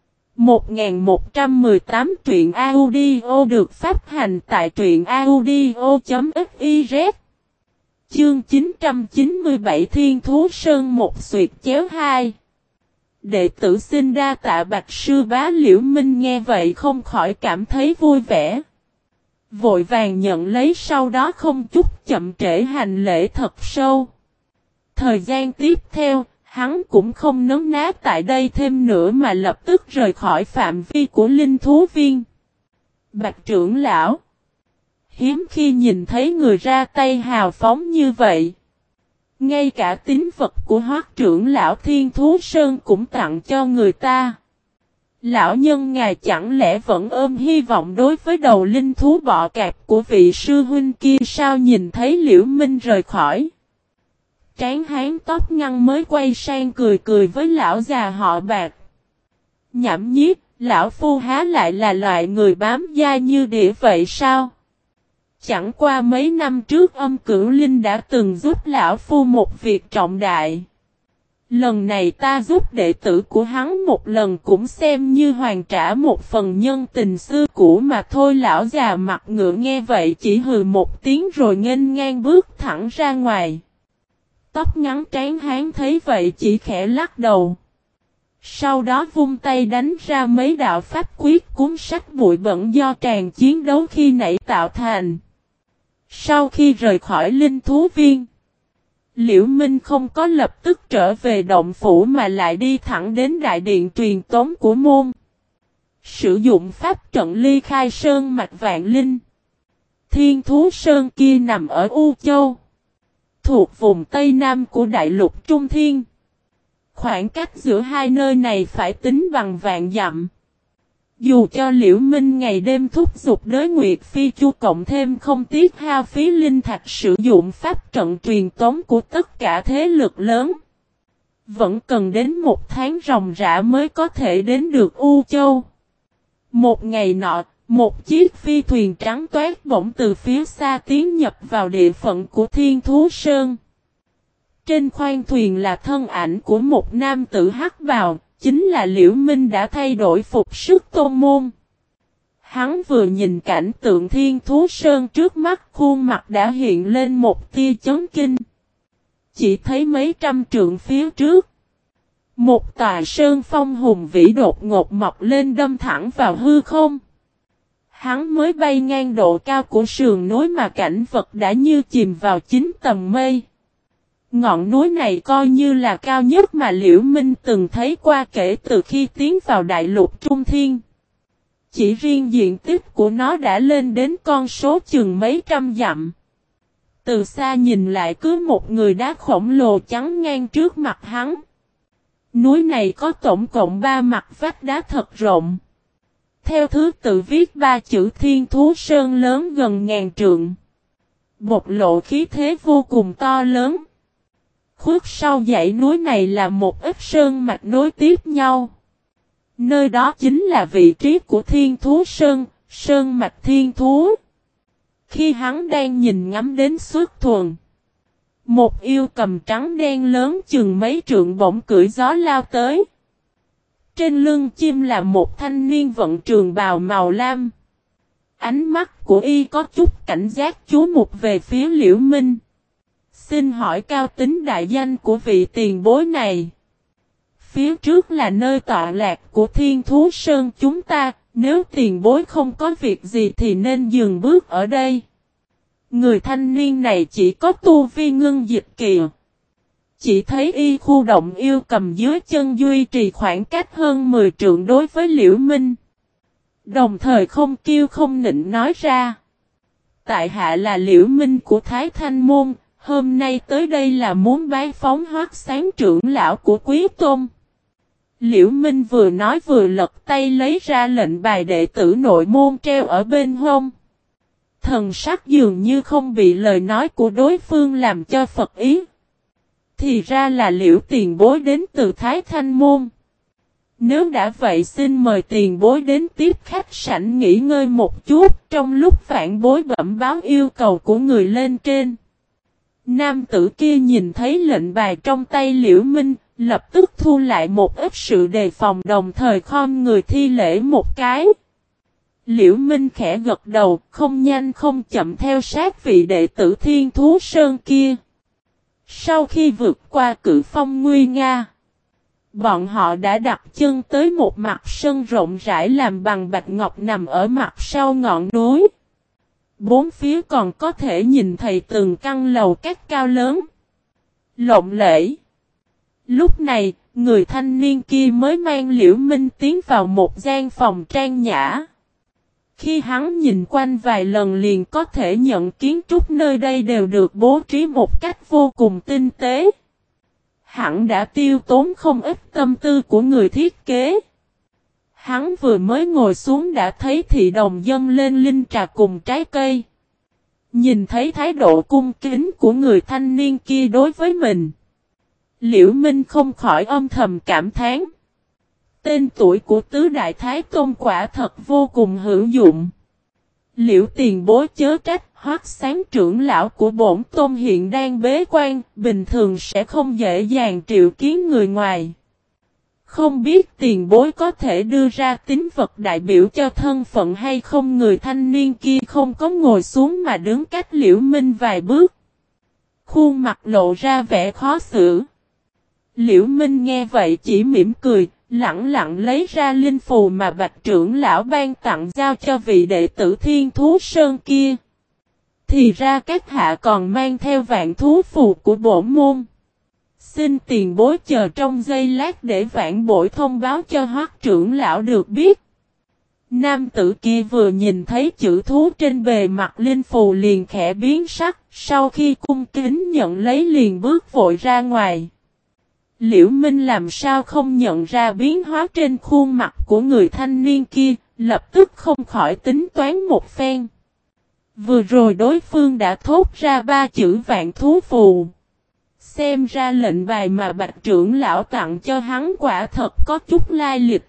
1118 truyện audio được phát hành tại truyện audio.fiz. Chương 997 Thiên Thú Sơn một xuyệt chéo hai. Đệ tử xin đa tạ Bạch sư bá. Liễu Minh nghe vậy không khỏi cảm thấy vui vẻ. Vội vàng nhận lấy, sau đó không chút chậm trễ hành lễ thật sâu. Thời gian tiếp theo, hắn cũng không nấn ná tại đây thêm nữa mà lập tức rời khỏi phạm vi của linh thú viên. Bạch trưởng lão, hiếm khi nhìn thấy người ra tay hào phóng như vậy. Ngay cả tín vật của Hoắc trưởng lão Thiên Thú Sơn cũng tặng cho người ta. Lão nhân ngài chẳng lẽ vẫn ôm hy vọng đối với đầu linh thú bọ cạp của vị sư huynh kia sao? Nhìn thấy Liễu Minh rời khỏi, tráng hán tóc ngăn mới quay sang cười cười với lão già họ Bạc. Nhảm nhiếc, lão phu há lại là loại người bám dai như đĩa vậy sao? Chẳng qua mấy năm trước Âm Cửu Linh đã từng giúp lão phu một việc trọng đại. Lần này ta giúp đệ tử của hắn một lần cũng xem như hoàn trả một phần nhân tình xưa cũ mà thôi. Lão già mặt ngựa nghe vậy chỉ hừ một tiếng rồi nghênh ngang bước thẳng ra ngoài. Tóc ngắn tráng hán thấy vậy chỉ khẽ lắc đầu. Sau đó vung tay đánh ra mấy đạo pháp quyết cuốn sách bụi bẩn do tràn chiến đấu khi nãy tạo thành. Sau khi rời khỏi linh thú viên, Liễu Minh không có lập tức trở về động phủ mà lại đi thẳng đến đại điện truyền tống của môn. Sử dụng pháp trận ly khai sơn mạch vạn linh. Thiên Thú Sơn kia nằm ở U Châu, thuộc vùng Tây Nam của đại lục Trung Thiên. Khoảng cách giữa hai nơi này phải tính bằng vạn dặm. Dù cho Liễu Minh ngày đêm thúc giục đới Nguyệt Phi Chu cộng thêm không tiếc hao phí linh thạch sử dụng pháp trận truyền tống của tất cả thế lực lớn, vẫn cần đến một tháng ròng rã mới có thể đến được U Châu. Một ngày nọ, một chiếc phi thuyền trắng toát bỗng từ phía xa tiến nhập vào địa phận của Thiên Thú Sơn. Trên khoang thuyền là thân ảnh của một nam tử hắc bào, chính là Liễu Minh đã thay đổi phục sức tôn môn. Hắn vừa nhìn cảnh tượng Thiên Thú Sơn trước mắt, khuôn mặt đã hiện lên một tia chấn kinh. Chỉ thấy mấy trăm trượng phía trước, một tòa sơn phong hùng vĩ đột ngột mọc lên đâm thẳng vào hư không. Hắn mới bay ngang độ cao của sườn núi mà cảnh vật đã như chìm vào 9 tầng mây. Ngọn núi này coi như là cao nhất mà Liễu Minh từng thấy qua kể từ khi tiến vào đại lục Trung Thiên. Chỉ riêng diện tích của nó đã lên đến con số chừng mấy trăm dặm. Từ xa nhìn lại cứ một người đá khổng lồ chắn ngang trước mặt hắn. Núi này có tổng cộng 3 mặt vách đá thật rộng. Theo thứ tự viết 3 chữ Thiên Thú Sơn lớn gần ngàn trượng. Bộc lộ khí thế vô cùng to lớn. Khuất sau dãy núi này là một ít sơn mạch nối tiếp nhau. Nơi đó chính là vị trí của Thiên Thú Sơn, sơn mạch thiên thú. Khi hắn đang nhìn ngắm đến xuất thuần, một yêu cầm trắng đen lớn chừng mấy trượng bỗng cưỡi gió lao tới. Trên lưng chim là một thanh niên vận trường bào màu lam. Ánh mắt của y có chút cảnh giác chú mục về phía Liễu Minh. Xin hỏi cao tính đại danh của vị tiền bối này. Phía trước là nơi tọa lạc của Thiên Thú Sơn chúng ta, nếu tiền bối không có việc gì thì nên dừng bước ở đây. Người thanh niên này chỉ có tu vi ngưng dịch kỳ. Chỉ thấy y khu động yêu cầm dưới chân duy trì khoảng cách hơn 10 trượng đối với Liễu Minh. Đồng thời không kêu không nịnh nói ra. Tại hạ là Liễu Minh của Thái Thanh Môn, hôm nay tới đây là muốn bái phóng Hoắc Sáng trưởng lão của Quý Tôn. Liễu Minh vừa nói vừa lật tay lấy ra lệnh bài đệ tử nội môn treo ở bên hông. Thần sắc dường như không bị lời nói của đối phương làm cho phật ý. Thì ra là Liễu tiền bối đến từ Thái Thanh Môn. Nếu đã vậy xin mời tiền bối đến tiếp khách sảnh nghỉ ngơi một chút, trong lúc phản bối bẩm báo yêu cầu của người lên trên. Nam tử kia nhìn thấy lệnh bài trong tay Liễu Minh, lập tức thu lại một ít sự đề phòng đồng thời khom người thi lễ một cái. Liễu Minh khẽ gật đầu, không nhanh không chậm theo sát vị đệ tử Thiên Thú Sơn kia. Sau khi vượt qua cự phong nguy nga, bọn họ đã đặt chân tới một mặt sân rộng rãi làm bằng bạch ngọc nằm ở mặt sau ngọn núi. Bốn phía còn có thể nhìn thấy từng căn lầu các cao lớn, lộng lẫy. Lúc này, người thanh niên kia mới mang Liễu Minh tiến vào một gian phòng trang nhã. Khi hắn nhìn quanh vài lần liền có thể nhận kiến trúc nơi đây đều được bố trí một cách vô cùng tinh tế. Hẳn đã tiêu tốn không ít tâm tư của người thiết kế. Hắn vừa mới ngồi xuống đã thấy thị đồng dâng lên linh trà cùng trái cây. Nhìn thấy thái độ cung kính của người thanh niên kia đối với mình, Liễu Minh không khỏi âm thầm cảm thán. Tên tuổi của tứ đại thái tôn quả thật vô cùng hữu dụng. Liễu tiền bối chớ trách, Hoắc Sáng trưởng lão của bổn tôn hiện đang bế quan, bình thường sẽ không dễ dàng triệu kiến người ngoài. Không biết tiền bối có thể đưa ra tín vật đại biểu cho thân phận hay không? Người thanh niên kia không có ngồi xuống mà đứng cách Liễu Minh vài bước. Khuôn mặt lộ ra vẻ khó xử. Liễu Minh nghe vậy chỉ mỉm cười, lặng lặng lấy ra linh phù mà Bạch trưởng lão ban tặng giao cho vị đệ tử Thiên Thú Sơn kia. Thì ra các hạ còn mang theo vạn thú phù của bổn môn. Xin tiền bối chờ trong giây lát để vãn bối thông báo cho Hoắc trưởng lão được biết. Nam tử kia vừa nhìn thấy chữ thú trên bề mặt linh phù liền khẽ biến sắc, sau khi cung kính nhận lấy liền bước vội ra ngoài. Liễu Minh làm sao không nhận ra biến hóa trên khuôn mặt của người thanh niên kia, lập tức không khỏi tính toán một phen. Vừa rồi đối phương đã thốt ra 3 chữ vạn thú phù. Xem ra lệnh bài mà Bạch trưởng lão tặng cho hắn quả thật có chút lai lịch.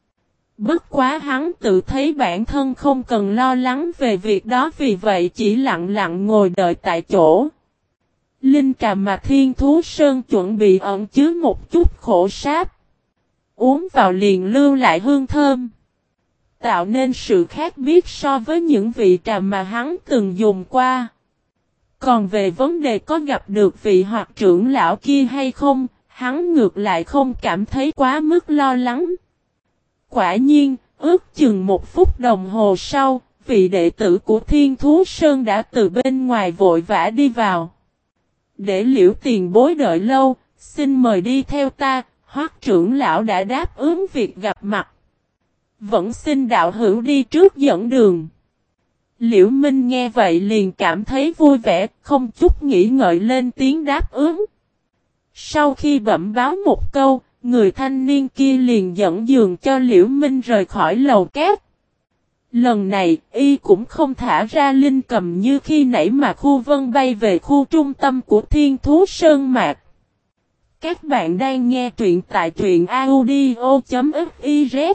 Bất quá hắn tự thấy bản thân không cần lo lắng về việc đó, vì vậy chỉ lặng lặng ngồi đợi tại chỗ. Linh trà mà Thiên Thú Sơn chuẩn bị ẩn chứa một chút khổ sáp. Uống vào liền lưu lại hương thơm, tạo nên sự khác biệt so với những vị trà mà hắn từng dùng qua. Còn về vấn đề có gặp được vị Hoắc trưởng lão kia hay không, hắn ngược lại không cảm thấy quá mức lo lắng. Quả nhiên, ước chừng 1 phút đồng hồ sau, vị đệ tử của Thiên Thú Sơn đã từ bên ngoài vội vã đi vào. Để Liễu tiền bối đợi lâu, xin mời đi theo ta. Hoắc trưởng lão đã đáp ứng việc gặp mặt. Vẫn xin đạo hữu đi trước dẫn đường. Liễu Minh nghe vậy liền cảm thấy vui vẻ, không chút nghĩ ngợi lên tiếng đáp ứng. Sau khi bẩm báo một câu, người thanh niên kia liền dẫn đường cho Liễu Minh rời khỏi lầu cát. Lần này, y cũng không thả ra linh cầm như khi nãy mà khu vân bay về khu trung tâm của Thiên Thú Sơn Mạc. Các bạn đang nghe truyện tại truyện audio.fiz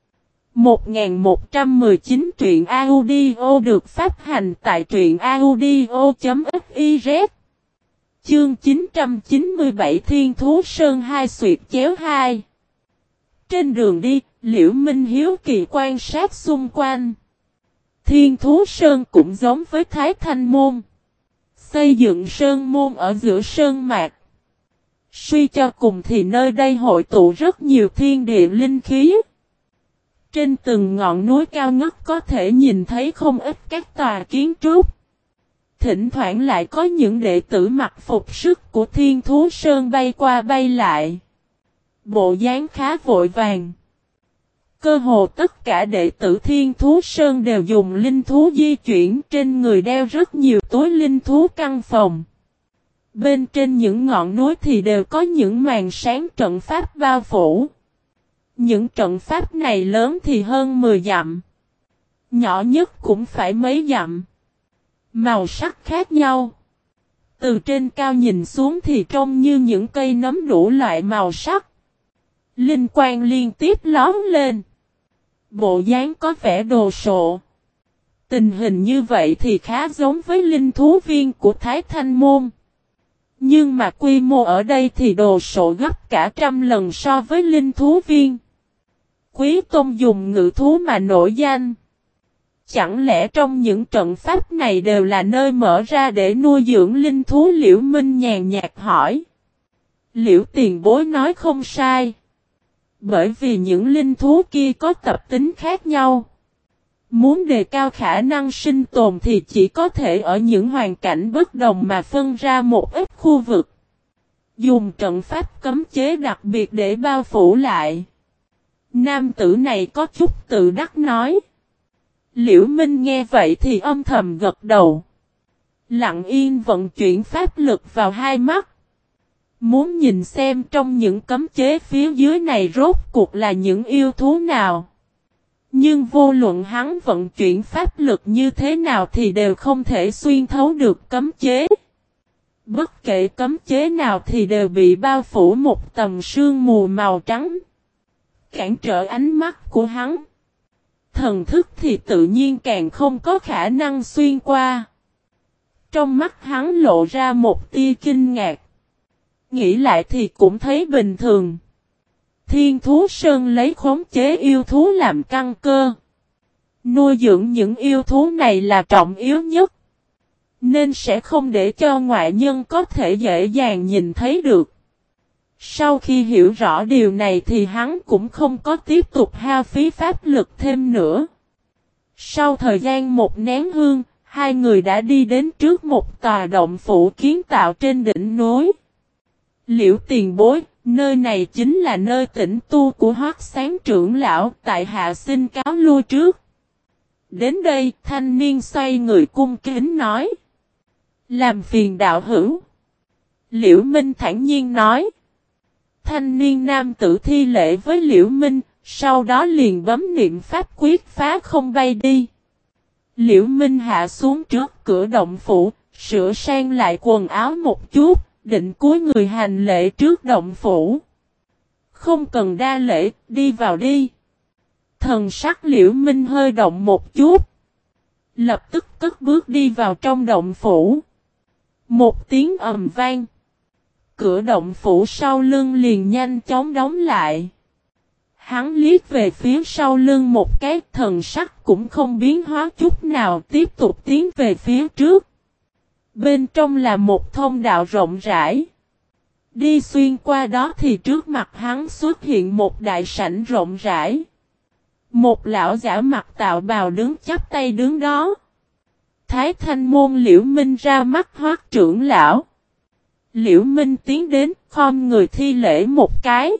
1119 truyện audio được phát hành tại truyện audio.fiz. Chương 997 Thiên Thú Sơn 2 xuyệt chéo 2. Trên đường đi, Liễu Minh hiếu kỳ quan sát xung quanh. Thiên Thú Sơn cũng giống với Thái Thanh Môn, xây dựng sơn môn ở giữa sơn mạc. Suy cho cùng thì nơi đây hội tụ rất nhiều thiên địa linh khí. Trên từng ngọn núi cao ngất có thể nhìn thấy không ít các tòa kiến trúc. Thỉnh thoảng lại có những đệ tử mặc phục sức của Thiên Thú Sơn bay qua bay lại. Bộ dáng khá vội vàng. Cơ hồ tất cả đệ tử Thiên Thú Sơn đều dùng linh thú di chuyển, trên người đeo rất nhiều túi linh thú căn phòng. Bên trên những ngọn núi thì đều có những màn sáng trận pháp bao phủ. Những trận pháp này lớn thì hơn 10 dặm. Nhỏ nhất cũng phải mấy dặm. Màu sắc khác nhau. Từ trên cao nhìn xuống thì trông như những cây nấm đủ loại màu sắc. Linh quang liên tiếp lóm lên. Bộ dáng có vẻ đồ sộ. Tình hình như vậy thì khá giống với linh thú viên của Thái Thanh Môn. Nhưng mà quy mô ở đây thì đồ sộ gấp cả 100 lần so với linh thú viên. Quý Tôn dùng ngự thú mà nổi danh. Chẳng lẽ trong những trận pháp này đều là nơi mở ra để nuôi dưỡng linh thú? Liễu Minh nhàn nhạt hỏi. Liễu tiền bối nói không sai. Bởi vì những linh thú kia có tập tính khác nhau. Muốn đề cao khả năng sinh tồn thì chỉ có thể ở những hoàn cảnh bất đồng mà phân ra một ít khu vực. Dùng trận pháp cấm chế đặc biệt để bao phủ lại. Nam tử này có chút tự đắc nói. Liễu Minh nghe vậy thì âm thầm gật đầu. Lặng yên vận chuyển pháp lực vào hai mắt. Muốn nhìn xem trong những cấm chế phía dưới này rốt cuộc là những yêu thú nào. Nhưng vô luận hắn vận chuyển pháp lực như thế nào thì đều không thể xuyên thấu được cấm chế. Bất kể cấm chế nào thì đều bị bao phủ một tầng sương mù màu trắng. Cản trở ánh mắt của hắn. Thần thức thì tự nhiên càng không có khả năng xuyên qua. Trong mắt hắn lộ ra một tia kinh ngạc. Nghĩ lại thì cũng thấy bình thường. Thiên thú sơn lấy khống chế yêu thú làm căn cơ. Nuôi dưỡng những yêu thú này là trọng yếu nhất. Nên sẽ không để cho ngoại nhân có thể dễ dàng nhìn thấy được. Sau khi hiểu rõ điều này thì hắn cũng không có tiếp tục hao phí pháp lực thêm nữa. Sau thời gian một nén hương, hai người đã đi đến trước một tòa động phủ kiến tạo trên đỉnh núi. Liễu tiền bối, nơi này chính là nơi tĩnh tu của Hoắc Sáng trưởng lão, tại hạ xin cáo lui trước. Đến đây, thanh niên xoay người cung kính nói. Làm phiền đạo hữu. Liễu Minh thản nhiên nói. Thanh niên nam tử thi lễ với Liễu Minh, sau đó liền bấm niệm pháp quyết phá không bay đi. Liễu Minh hạ xuống trước cửa động phủ, sửa sang lại quần áo một chút, định cúi người hành lễ trước động phủ. Không cần đa lễ, đi vào đi. Thần sắc Liễu Minh hơi động một chút. Lập tức cất bước đi vào trong động phủ. Một tiếng ầm vang. Cửa động phủ sau lưng liền nhanh chóng đóng lại. Hắn liếc về phía sau lưng một cái, thần sắc cũng không biến hóa chút nào, tiếp tục tiến về phía trước. Bên trong là một thông đạo rộng rãi. Đi xuyên qua đó thì trước mặt hắn xuất hiện một đại sảnh rộng rãi. Một lão giả mặc tạo bào đứng chắp tay đứng đó. Thái Thanh môn Liễu Minh ra mắt Hoắc trưởng lão. Liễu Minh tiến đến, khom người thi lễ một cái.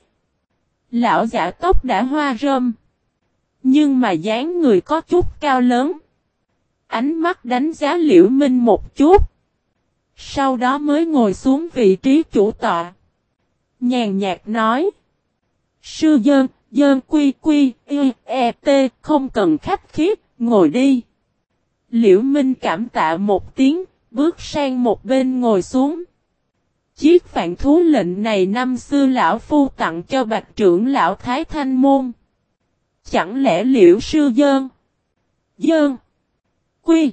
Lão giả tóc đã hoa râm. Nhưng mà dáng người có chút cao lớn. Ánh mắt đánh giá Liễu Minh một chút. Sau đó mới ngồi xuống vị trí chủ tọa. Nhàn nhạt nói. Sư dơn quy quy, t, không cần khách khí, ngồi đi. Liễu Minh cảm tạ một tiếng, bước sang một bên ngồi xuống. Chiếc phạn thú lệnh này năm xưa lão phu tặng cho Bạch trưởng lão Thái Thanh môn. Chẳng lẽ Liễu sư dơn quy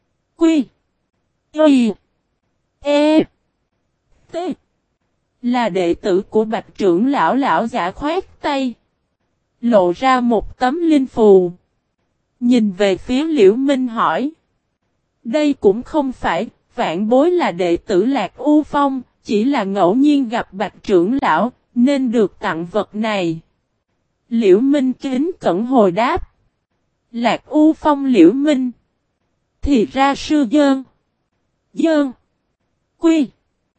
t là đệ tử của Bạch trưởng lão? Lão giả khoát tay, lộ ra một tấm linh phù. Nhìn về phía Liễu Minh hỏi. Đây cũng không phải, vạn bối là đệ tử Lạc U Phong, chỉ là ngẫu nhiên gặp Bạch trưởng lão, nên được tặng vật này. Liễu Minh kính cẩn hồi đáp. Lạc U Phong Liễu Minh. Thì ra sư dơn quy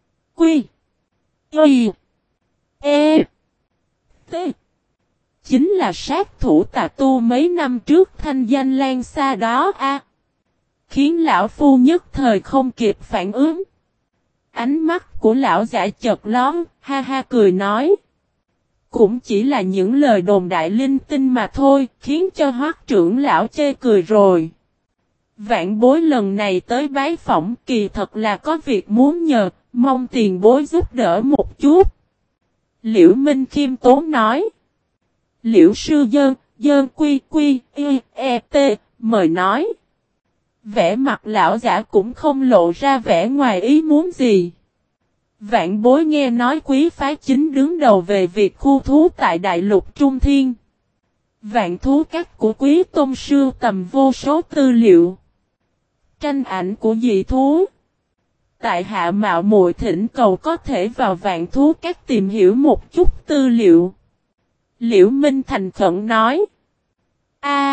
t chính là sát thủ tà tu mấy năm trước thanh danh lan xa đó a. Khiến lão phu nhất thời không kịp phản ứng. Ánh mắt của lão giả chợt lóe, ha ha cười nói. Cũng chỉ là những lời đồn đại linh tinh mà thôi, khiến cho Hoắc trưởng lão chê cười rồi. Vạn bối lần này tới bái phỏng kỳ thật là có việc muốn nhờ, mong tiền bối giúp đỡ một chút. Liễu Minh khiêm tốn nói. Liễu sư dơn quy t, mời nói. Vẻ mặt lão giả cũng không lộ ra vẻ ngoài ý muốn gì. Vạn bối nghe nói quý phái chính đứng đầu về việc khu thú tại Đại Lục Trung Thiên. Vạn thú các của quý tôn sưu tầm vô số tư liệu. Tranh ảnh của dị thú. Tại hạ mạo muội thỉnh cầu có thể vào vạn thú các tìm hiểu một chút tư liệu. Liễu Minh thành khẩn nói.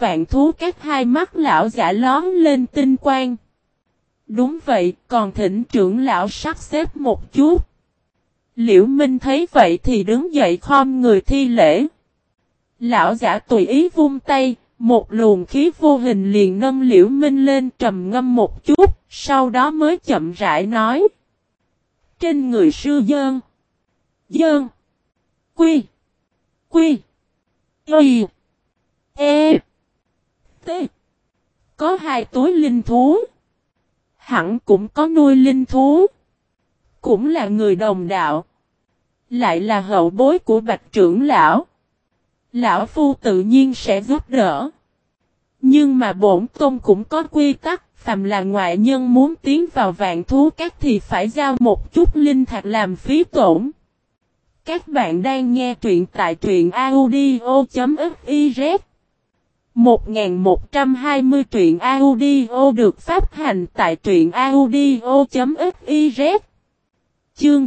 vạn thú các hai mắt lão giả lón lên tinh quang. Đúng vậy, còn thỉnh trưởng lão sắp xếp một chút. Liễu Minh thấy vậy thì đứng dậy khom người thi lễ. Lão giả tùy ý vung tay, một luồng khí vô hình liền nâng Liễu Minh lên trầm ngâm một chút, sau đó mới chậm rãi nói. Trên người sư dơn. Dơn. Quy. Quy. Y. E. T. Có 2 túi linh thú. Hẳn cũng có nuôi linh thú. Cũng là người đồng đạo. Lại là hậu bối của Bạch trưởng lão. Lão phu tự nhiên sẽ giúp đỡ. Nhưng mà bổn tôn cũng có quy tắc. Phàm là ngoại nhân muốn tiến vào vạn thú các thì phải giao một chút linh thạch làm phí tổn. Các bạn đang nghe truyện tại truyện audio.fiz 1120 truyện audio được phát hành tại truyện audio.fiz. Chương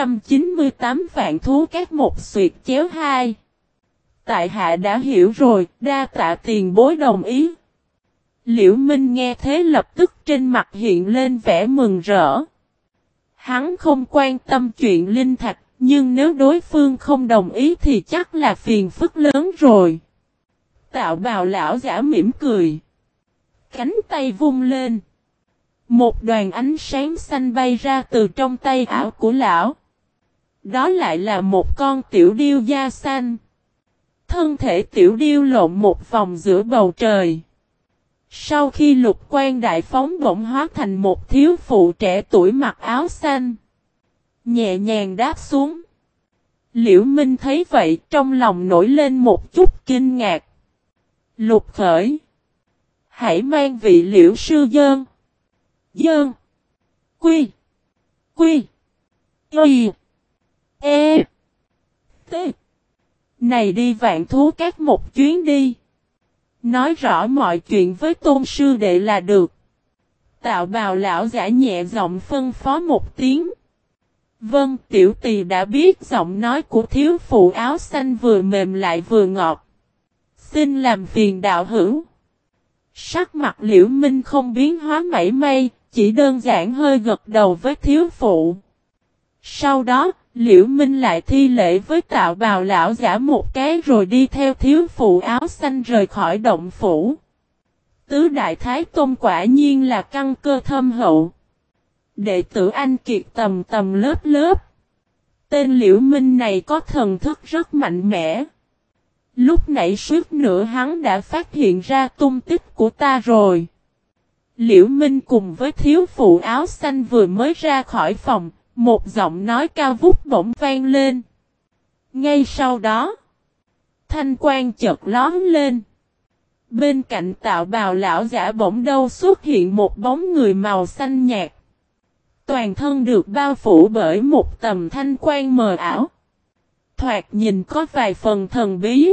998 vạn thú các một xuyệt chéo 2. Tại hạ đã hiểu rồi, đa tạ tiền bối đồng ý. Liễu Minh nghe thế lập tức trên mặt hiện lên vẻ mừng rỡ. Hắn không quan tâm chuyện linh thạch, nhưng nếu đối phương không đồng ý thì chắc là phiền phức lớn rồi. Tạo bào lão giả mỉm cười. Cánh tay vung lên. Một đoàn ánh sáng xanh bay ra từ trong tay ảo của lão. Đó lại là một con tiểu điêu da xanh. Thân thể tiểu điêu lộn một vòng giữa bầu trời. Sau khi lục quan đại phóng bỗng hóa thành một thiếu phụ trẻ tuổi mặc áo xanh. Nhẹ nhàng đáp xuống. Liễu Minh thấy vậy trong lòng nổi lên một chút kinh ngạc. Lục khởi. Hãy mang vị Liễu sư dơn. Dơn. Quy. Quy. Y. E. T. Này đi vạn thú các một chuyến đi. Nói rõ mọi chuyện với tôn sư đệ là được. Tạo bào lão giả nhẹ giọng phân phó một tiếng. Vâng, tiểu tỳ đã biết. Giọng nói của thiếu phụ áo xanh vừa mềm lại vừa ngọt. Xin làm phiền đạo hữu. Sắc mặt Liễu Minh không biến hóa mảy may, chỉ đơn giản hơi gật đầu với thiếu phụ. Sau đó, Liễu Minh lại thi lễ với tạo bào lão giả một cái rồi đi theo thiếu phụ áo xanh rời khỏi động phủ. Tứ Đại Thái Tôn quả nhiên là căn cơ thâm hậu. Đệ tử anh kiệt tầm tầm lớp lớp. Tên Liễu Minh này có thần thức rất mạnh mẽ. Lúc nãy suýt nữa hắn đã phát hiện ra tung tích của ta rồi. Liễu Minh cùng với thiếu phụ áo xanh vừa mới ra khỏi phòng, một giọng nói cao vút bỗng vang lên. Ngay sau đó, thanh quang chợt lóe lên. Bên cạnh tạo bào lão giả bỗng đâu xuất hiện một bóng người màu xanh nhạt. Toàn thân được bao phủ bởi một tầm thanh quang mờ ảo. Thoạt nhìn có vài phần thần bí.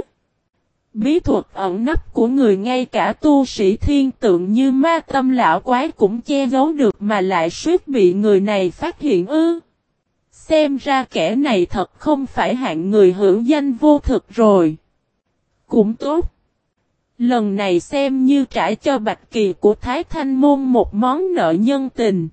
Bí thuật ẩn nấp của người ngay cả tu sĩ thiên tượng như ma tâm lão quái cũng che giấu được mà lại suýt bị người này phát hiện ư. Xem ra kẻ này thật không phải hạng người hữu danh vô thực rồi. Cũng tốt. Lần này xem như trả cho Bạch Kỳ của Thái Thanh Môn một món nợ nhân tình.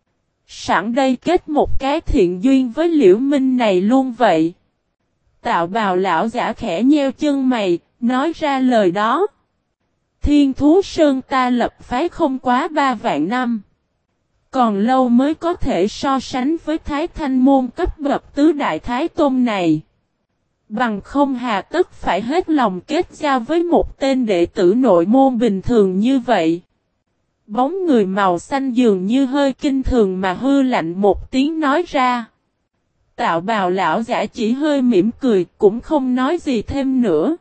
Sẵn đây kết một cái thiện duyên với Liễu Minh này luôn vậy. Tạo bào lão giả khẽ nheo chân mày, nói ra lời đó. Thiên Thú Sơn ta lập phái không quá 3 vạn năm. Còn lâu mới có thể so sánh với Thái Thanh Môn cấp bậc tứ đại Thái Tôn này. Bằng không hà tất phải hết lòng kết giao với một tên đệ tử nội môn bình thường như vậy. Bóng người màu xanh dường như hơi kinh thường mà hư lạnh một tiếng nói ra. Tạo bào lão giả chỉ hơi mỉm cười cũng không nói gì thêm nữa.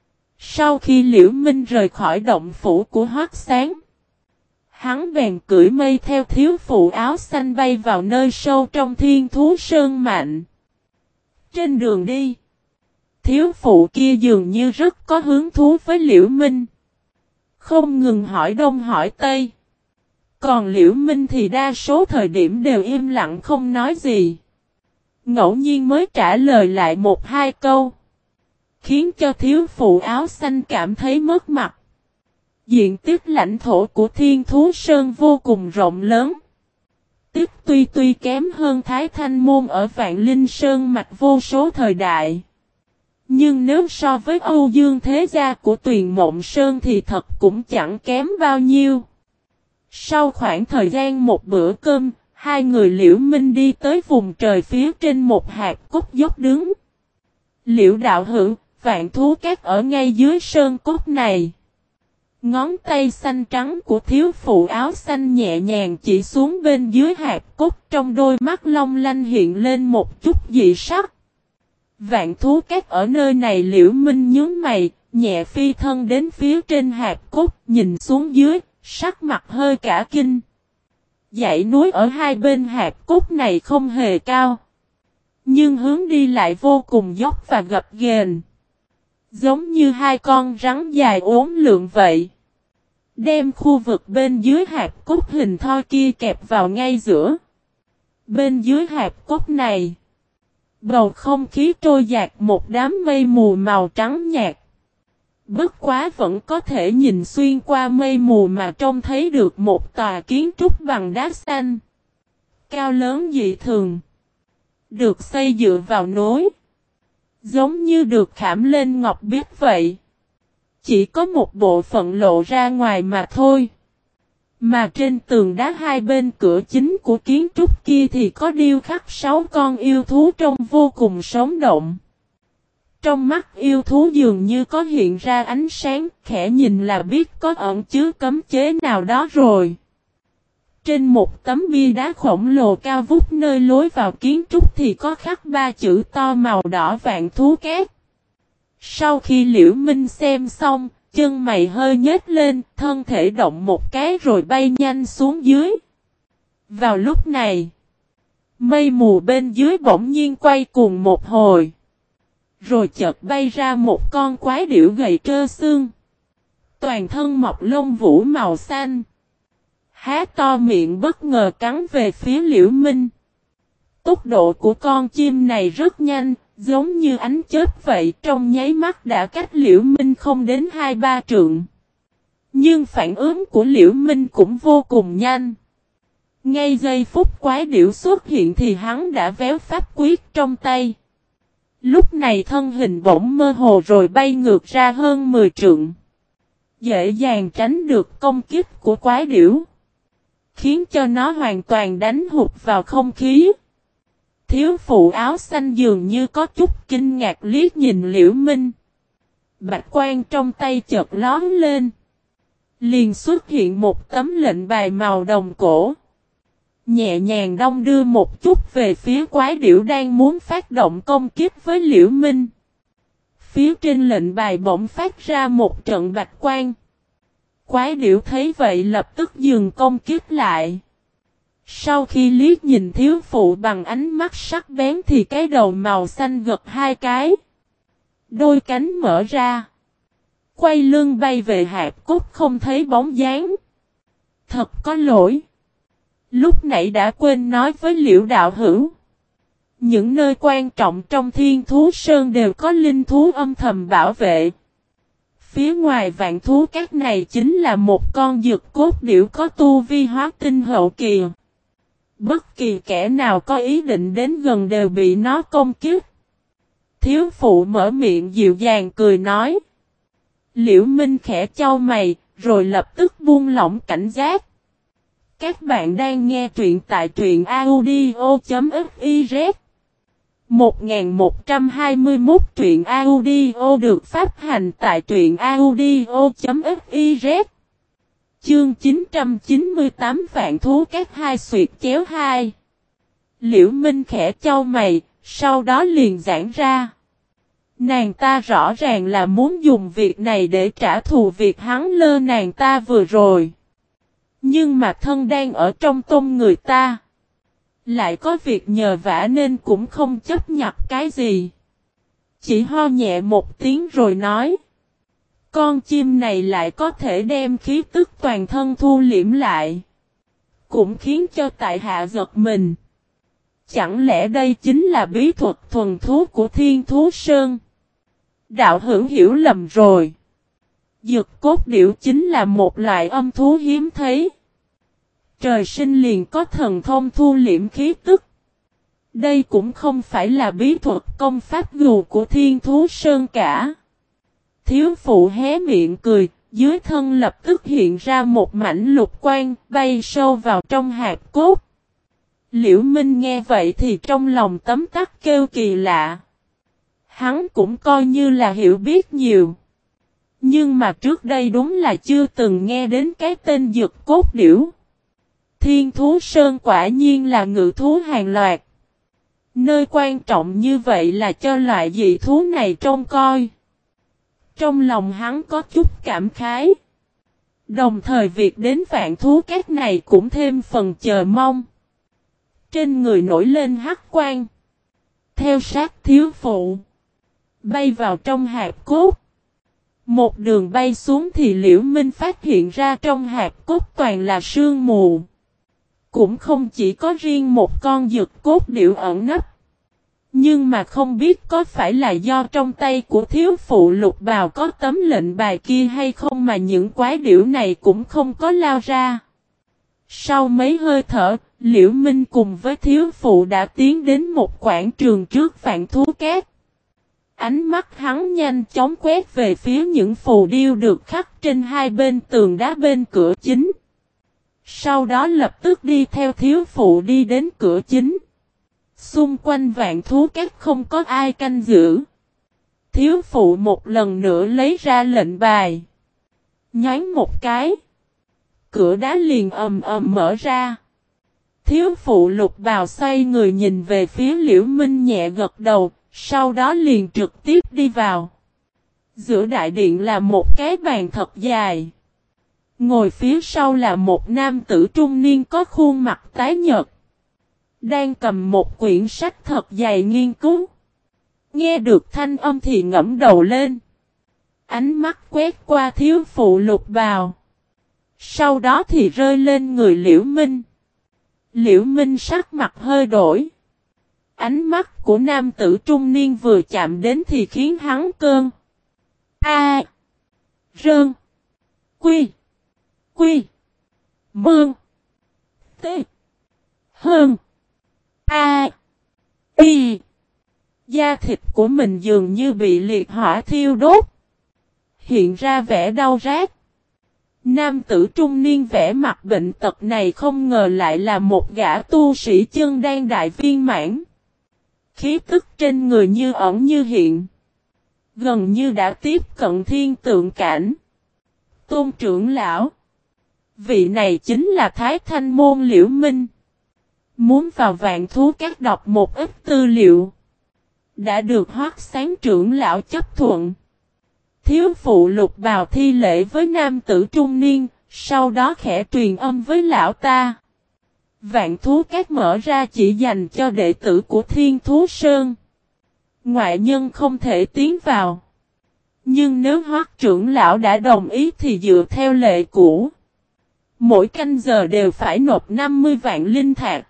Sau khi Liễu Minh rời khỏi động phủ của Hoắc Sáng, hắn bèn cưỡi mây theo thiếu phụ áo xanh bay vào nơi sâu trong Thiên Thú Sơn mạnh. Trên đường đi, thiếu phụ kia dường như rất có hứng thú với Liễu Minh. Không ngừng hỏi đông hỏi tây. Còn Liễu Minh thì đa số thời điểm đều im lặng không nói gì. Ngẫu nhiên mới trả lời lại một hai câu. Khiến cho thiếu phụ áo xanh cảm thấy mất mặt. Diện tích lãnh thổ của Thiên Thú Sơn vô cùng rộng lớn. Tích tuy kém hơn Thái Thanh Môn ở Vạn Linh Sơn Mạch vô số thời đại. Nhưng nếu so với Âu Dương Thế Gia của Tuyền Mộng Sơn thì thật cũng chẳng kém bao nhiêu. Sau khoảng thời gian một bữa cơm, hai người Liễu Minh đi tới vùng trời phía trên một hạt cốt dốc đứng. Liễu đạo hữu, Vạn Thú Các ở ngay dưới sơn cốt này. Ngón tay xanh trắng của thiếu phụ áo xanh nhẹ nhàng chỉ xuống bên dưới hạt cốt, trong đôi mắt long lanh hiện lên một chút dị sắc. Vạn Thú Các ở nơi này. Liễu Minh nhướng mày, nhẹ phi thân đến phía trên hạt cốt, nhìn xuống dưới, sắc mặt hơi cả kinh. Dãy núi ở hai bên hạt cốt này không hề cao, nhưng hướng đi lại vô cùng dốc và gập ghềnh, giống như hai con rắn dài uốn lượn vậy. Đem khu vực bên dưới hạt cốt hình thoi kia kẹp vào ngay giữa. Bên dưới hạt cốt này, bầu không khí trôi dạt một đám mây mù màu trắng nhạt. Bất quá vẫn có thể nhìn xuyên qua mây mù mà trông thấy được một tòa kiến trúc bằng đá xanh. Cao lớn dị thường. Được xây dựa vào núi. Giống như được khảm lên ngọc biếc vậy. Chỉ có một bộ phận lộ ra ngoài mà thôi. Mà trên tường đá hai bên cửa chính của kiến trúc kia thì có điêu khắc 6 con yêu thú trông vô cùng sống động. Trong mắt yêu thú dường như có hiện ra ánh sáng, khẽ nhìn là biết có ẩn chứa cấm chế nào đó rồi. Trên một tấm bia đá khổng lồ cao vút nơi lối vào kiến trúc thì có khắc 3 chữ to màu đỏ Vạn Thú Các. Sau khi Liễu Minh xem xong, chân mày hơi nhếch lên, thân thể động một cái rồi bay nhanh xuống dưới. Vào lúc này, mây mù bên dưới bỗng nhiên quay cuồng một hồi. Rồi chợt bay ra một con quái điểu gầy trơ xương. Toàn thân mọc lông vũ màu xanh. Há to miệng bất ngờ cắn về phía Liễu Minh. Tốc độ của con chim này rất nhanh, giống như ánh chớp vậy, trong nháy mắt đã cách Liễu Minh không đến 2-3 trượng. Nhưng phản ứng của Liễu Minh cũng vô cùng nhanh. Ngay giây phút quái điểu xuất hiện thì hắn đã véo pháp quyết trong tay. Lúc này thân hình bỗng mơ hồ rồi bay ngược ra hơn 10 trượng. Dễ dàng tránh được công kích của quái điểu. Khiến cho nó hoàn toàn đánh hụt vào không khí. Thiếu phụ áo xanh dường như có chút kinh ngạc liếc nhìn Liễu Minh. Bạch quan trong tay chợt lóe lên. Liền xuất hiện một tấm lệnh bài màu đồng cổ. Nhẹ nhàng đong đưa một chút về phía quái điểu đang muốn phát động công kích với Liễu Minh. Phía trên lệnh bài bỗng phát ra một trận bạch quang. Quái điểu thấy vậy lập tức dừng công kích lại. Sau khi liếc nhìn thiếu phụ bằng ánh mắt sắc bén thì cái đầu màu xanh gật 2 cái. Đôi cánh mở ra. Quay lưng bay về hạt cốt không thấy bóng dáng. Thật có lỗi. Lúc nãy đã quên nói với Liễu đạo hữu. Những nơi quan trọng trong Thiên Thú Sơn đều có linh thú âm thầm bảo vệ. Phía ngoài Vạn Thú Các này chính là một con dược cốt điểu có tu vi hóa tinh hậu kỳ. Bất kỳ kẻ nào có ý định đến gần đều bị nó công kích. Thiếu phụ mở miệng dịu dàng cười nói. Liễu Minh khẽ chau mày, rồi lập tức buông lỏng cảnh giác. Các bạn đang nghe truyện tại truyện audio.fiz 1121 truyện audio được phát hành tại truyện audio.fiz. Chương 998 Vạn Thú Các 2 xuyệt chéo 2. Liễu Minh khẽ chau mày, sau đó liền giãn ra. Nàng ta rõ ràng là muốn dùng việc này để trả thù việc hắn lơ nàng ta vừa rồi. Nhưng mà thân đang ở trong tôm người ta. Lại có việc nhờ vả nên cũng không chấp nhặt cái gì. Chỉ ho nhẹ một tiếng rồi nói. Con chim này lại có thể đem khí tức toàn thân thu liễm lại. Cũng khiến cho tại hạ giật mình. Chẳng lẽ đây chính là bí thuật thuần thú của Thiên Thú Sơn? Đạo hữu hiểu lầm rồi. Dực cốt điểu chính là một loại âm thú hiếm thấy. Trời sinh liền có thần thông thu liễm khí tức. Đây cũng không phải là bí thuật công pháp gù của Thiên Thú Sơn cả. Thiếu phụ hé miệng cười, dưới thân lập tức hiện ra một mảnh lục quang bay sâu vào trong hạt cốt. Liễu Minh nghe vậy thì trong lòng tấm tắc kêu kỳ lạ. Hắn cũng coi như là hiểu biết nhiều. Nhưng mà trước đây đúng là chưa từng nghe đến cái tên dực cốt điểu. Thiên Thú Sơn quả nhiên là ngự thú hàng loạt. Nơi quan trọng như vậy là cho loại dị thú này trông coi. Trong lòng hắn có chút cảm khái. Đồng thời việc đến vạn thú các này cũng thêm phần chờ mong. Trên người nổi lên hắc quang. Theo sát thiếu phụ. Bay vào trong hạt cốt. Một đường bay xuống thì Liễu Minh phát hiện ra trong hạt cốt toàn là sương mù. Cũng không chỉ có riêng một con dực cốt điểu ẩn nấp. Nhưng mà không biết có phải là do trong tay của thiếu phụ Lục Bào có tấm lệnh bài kia hay không mà những quái điểu này cũng không có lao ra. Sau mấy hơi thở, Liễu Minh cùng với thiếu phụ đã tiến đến một quảng trường trước vạn thú cát. Ánh mắt hắn nhanh chóng quét về phía những phù điêu được khắc trên hai bên tường đá bên cửa chính. Sau đó lập tức đi theo thiếu phụ đi đến cửa chính. Xung quanh vạn thú cát không có ai canh giữ. Thiếu phụ một lần nữa lấy ra lệnh bài. Nhoáng một cái. Cửa đá liền ầm ầm mở ra. Thiếu phụ Lục Bào xoay người nhìn về phía Liễu Minh nhẹ gật đầu. Sau đó liền trực tiếp đi vào. Giữa đại điện là một cái bàn thật dài. Ngồi phía sau là một nam tử trung niên có khuôn mặt tái nhợt. Đang cầm một quyển sách thật dày nghiên cứu. Nghe được thanh âm thì ngẫm đầu lên. Ánh mắt quét qua thiếu phụ Lục Bào. Sau đó thì rơi lên người Liễu Minh. Liễu Minh sắc mặt hơi đổi. Ánh mắt của nam tử trung niên vừa chạm đến thì khiến hắn cơn. A. Rơn. Quy. Quy. Mương. T. Hơn. A. Y. Da thịt của mình dường như bị liệt hỏa thiêu đốt. Hiện ra vẻ đau rát. Nam tử trung niên vẻ mặt bệnh tật này không ngờ lại là một gã tu sĩ chân đan đại viên mãn. Khí tức trên người như ẩn như hiện. Gần như đã tiếp cận thiên tượng cảnh. Tôn trưởng lão. Vị này chính là Thái Thanh Môn Liễu Minh. Muốn vào vạn thú các đọc một ít tư liệu. Đã được Hoắc Sáng trưởng lão chấp thuận. Thiếu phụ Lục Bào thi lễ với nam tử trung niên. Sau đó khẽ truyền âm với lão ta. Vạn thú các mở ra chỉ dành cho đệ tử của Thiên Thú Sơn. Ngoại nhân không thể tiến vào. Nhưng nếu Hoắc trưởng lão đã đồng ý thì dựa theo lệ cũ. Mỗi canh giờ đều phải nộp 50 vạn linh thạch.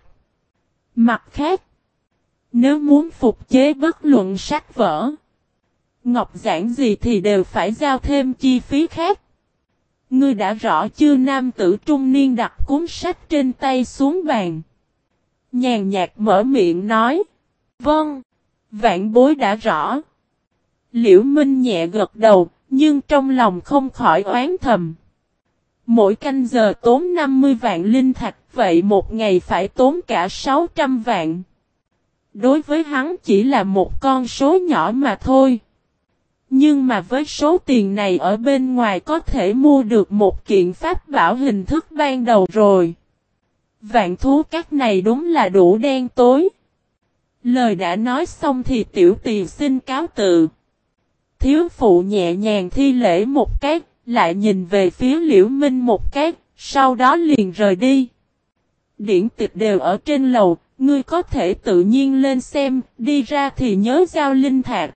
Mặt khác, nếu muốn phục chế bất luận sách vở, ngọc giản gì thì đều phải giao thêm chi phí khác. Ngươi đã rõ chưa? Nam tử trung niên đặt cuốn sách trên tay xuống bàn. Nhàn nhạt mở miệng nói. Vâng, vạn bối đã rõ. Liễu Minh nhẹ gật đầu, nhưng trong lòng không khỏi oán thầm. Mỗi canh giờ tốn 50 vạn linh thạch, vậy một ngày phải tốn cả 600 vạn. Đối với hắn chỉ là một con số nhỏ mà thôi. Nhưng mà với số tiền này ở bên ngoài có thể mua được một kiện pháp bảo hình thức ban đầu rồi. Vạn thú các này đúng là đủ đen tối. Lời đã nói xong thì tiểu tỳ xin cáo từ. Thiếu phụ nhẹ nhàng thi lễ một cái, lại nhìn về phía Liễu Minh một cái, sau đó liền rời đi. Điển tịch đều ở trên lầu, ngươi có thể tự nhiên lên xem, đi ra thì nhớ giao linh thạch.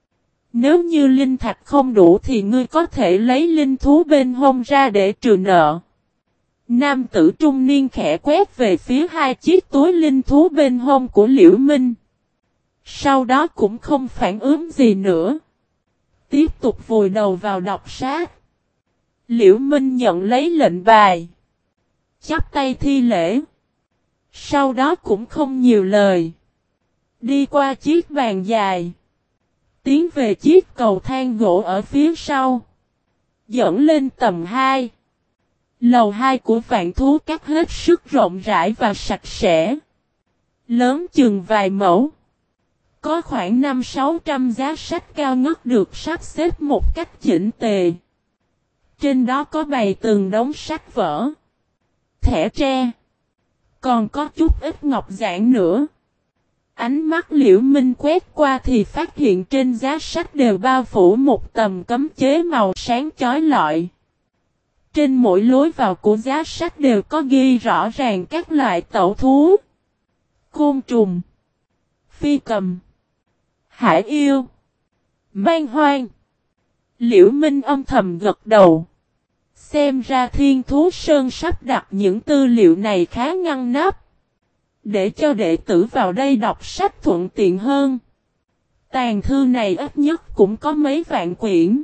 Nếu như linh thạch không đủ thì ngươi có thể lấy linh thú bên hông ra để trừ nợ. Nam tử trung niên khẽ quét về phía hai chiếc túi linh thú bên hông của Liễu Minh. Sau đó cũng không phản ứng gì nữa. Tiếp tục vùi đầu vào đọc sách. Liễu Minh nhận lấy lệnh bài. Chắp tay thi lễ. Sau đó cũng không nhiều lời. Đi qua chiếc bàn dài. Tiến về chiếc cầu thang gỗ ở phía sau. Dẫn lên tầng 2. Lầu 2 của Vạn Thú Các hết sức rộng rãi và sạch sẽ. Lớn chừng vài mẫu. Có khoảng 500-600 giá sách cao ngất được sắp xếp một cách chỉnh tề. Trên đó có bày từng đống sách vở, thẻ tre. Còn có chút ít ngọc giản nữa. Ánh mắt Liễu Minh quét qua thì phát hiện trên giá sách đều bao phủ một tầm cấm chế màu sáng chói lọi. Trên mỗi lối vào của giá sách đều có ghi rõ ràng các loại tẩu thú, côn trùng, phi cầm, hải yêu, man hoang. Liễu Minh âm thầm gật đầu. Xem ra Thiên Thú Sơn sắp đặt những tư liệu này khá ngăn nắp. Để cho đệ tử vào đây đọc sách thuận tiện hơn. Tàn thư này ít nhất cũng có mấy vạn quyển.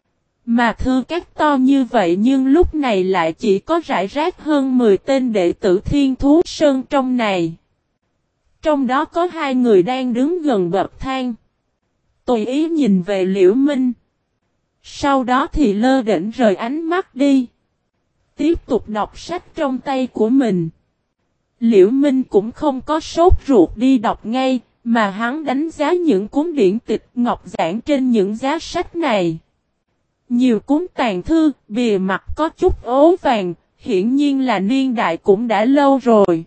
Mà thư các to như vậy nhưng lúc này lại chỉ có rải rác hơn 10 tên đệ tử Thiên Thú Sơn trong này. Trong đó có 2 người đang đứng gần bậc thang. Tùy ý nhìn về Liễu Minh. Sau đó thì lơ đễnh rời ánh mắt đi. Tiếp tục đọc sách trong tay của mình. Liễu Minh cũng không có sốt ruột đi đọc ngay, mà hắn đánh giá những cuốn điển tịch ngọc giản trên những giá sách này. Nhiều cuốn tàn thư, bìa mặt có chút ố vàng, hiển nhiên là niên đại cũng đã lâu rồi.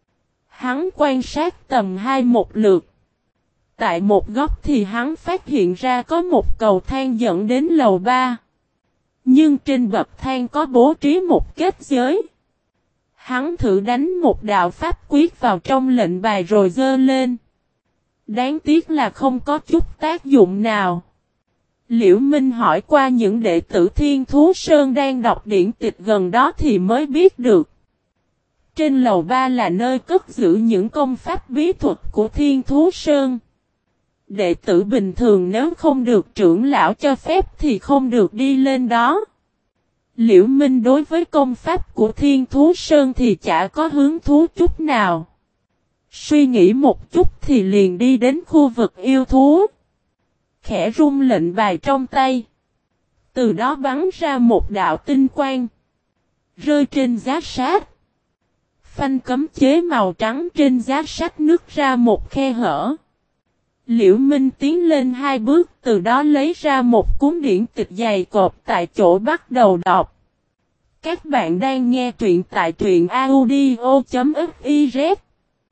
Hắn quan sát tầng 2 một lượt. Tại một góc thì hắn phát hiện ra có một cầu thang dẫn đến lầu 3. Nhưng trên bậc thang có bố trí một kết giới. Hắn thử đánh một đạo pháp quyết vào trong lệnh bài rồi giơ lên. Đáng tiếc là không có chút tác dụng nào. Liễu Minh hỏi qua những đệ tử Thiên Thú Sơn đang đọc điển tịch gần đó thì mới biết được. Trên lầu 3 là nơi cất giữ những công pháp bí thuật của Thiên Thú Sơn. Đệ tử bình thường nếu không được trưởng lão cho phép thì không được đi lên đó. Liễu Minh đối với công pháp của Thiên Thú Sơn thì chả có hứng thú chút nào. Suy nghĩ một chút thì liền đi đến khu vực yêu thú. Khẽ rung lệnh bài trong tay. Từ đó bắn ra một đạo tinh quang. Rơi trên giá sách. Phanh cấm chế màu trắng trên giá sách nứt ra một khe hở. Liễu Minh tiến lên 2 bước, từ đó lấy ra một cuốn điển tịch dày cộp tại chỗ bắt đầu đọc. Các bạn đang nghe truyện tại truyện audio.fiz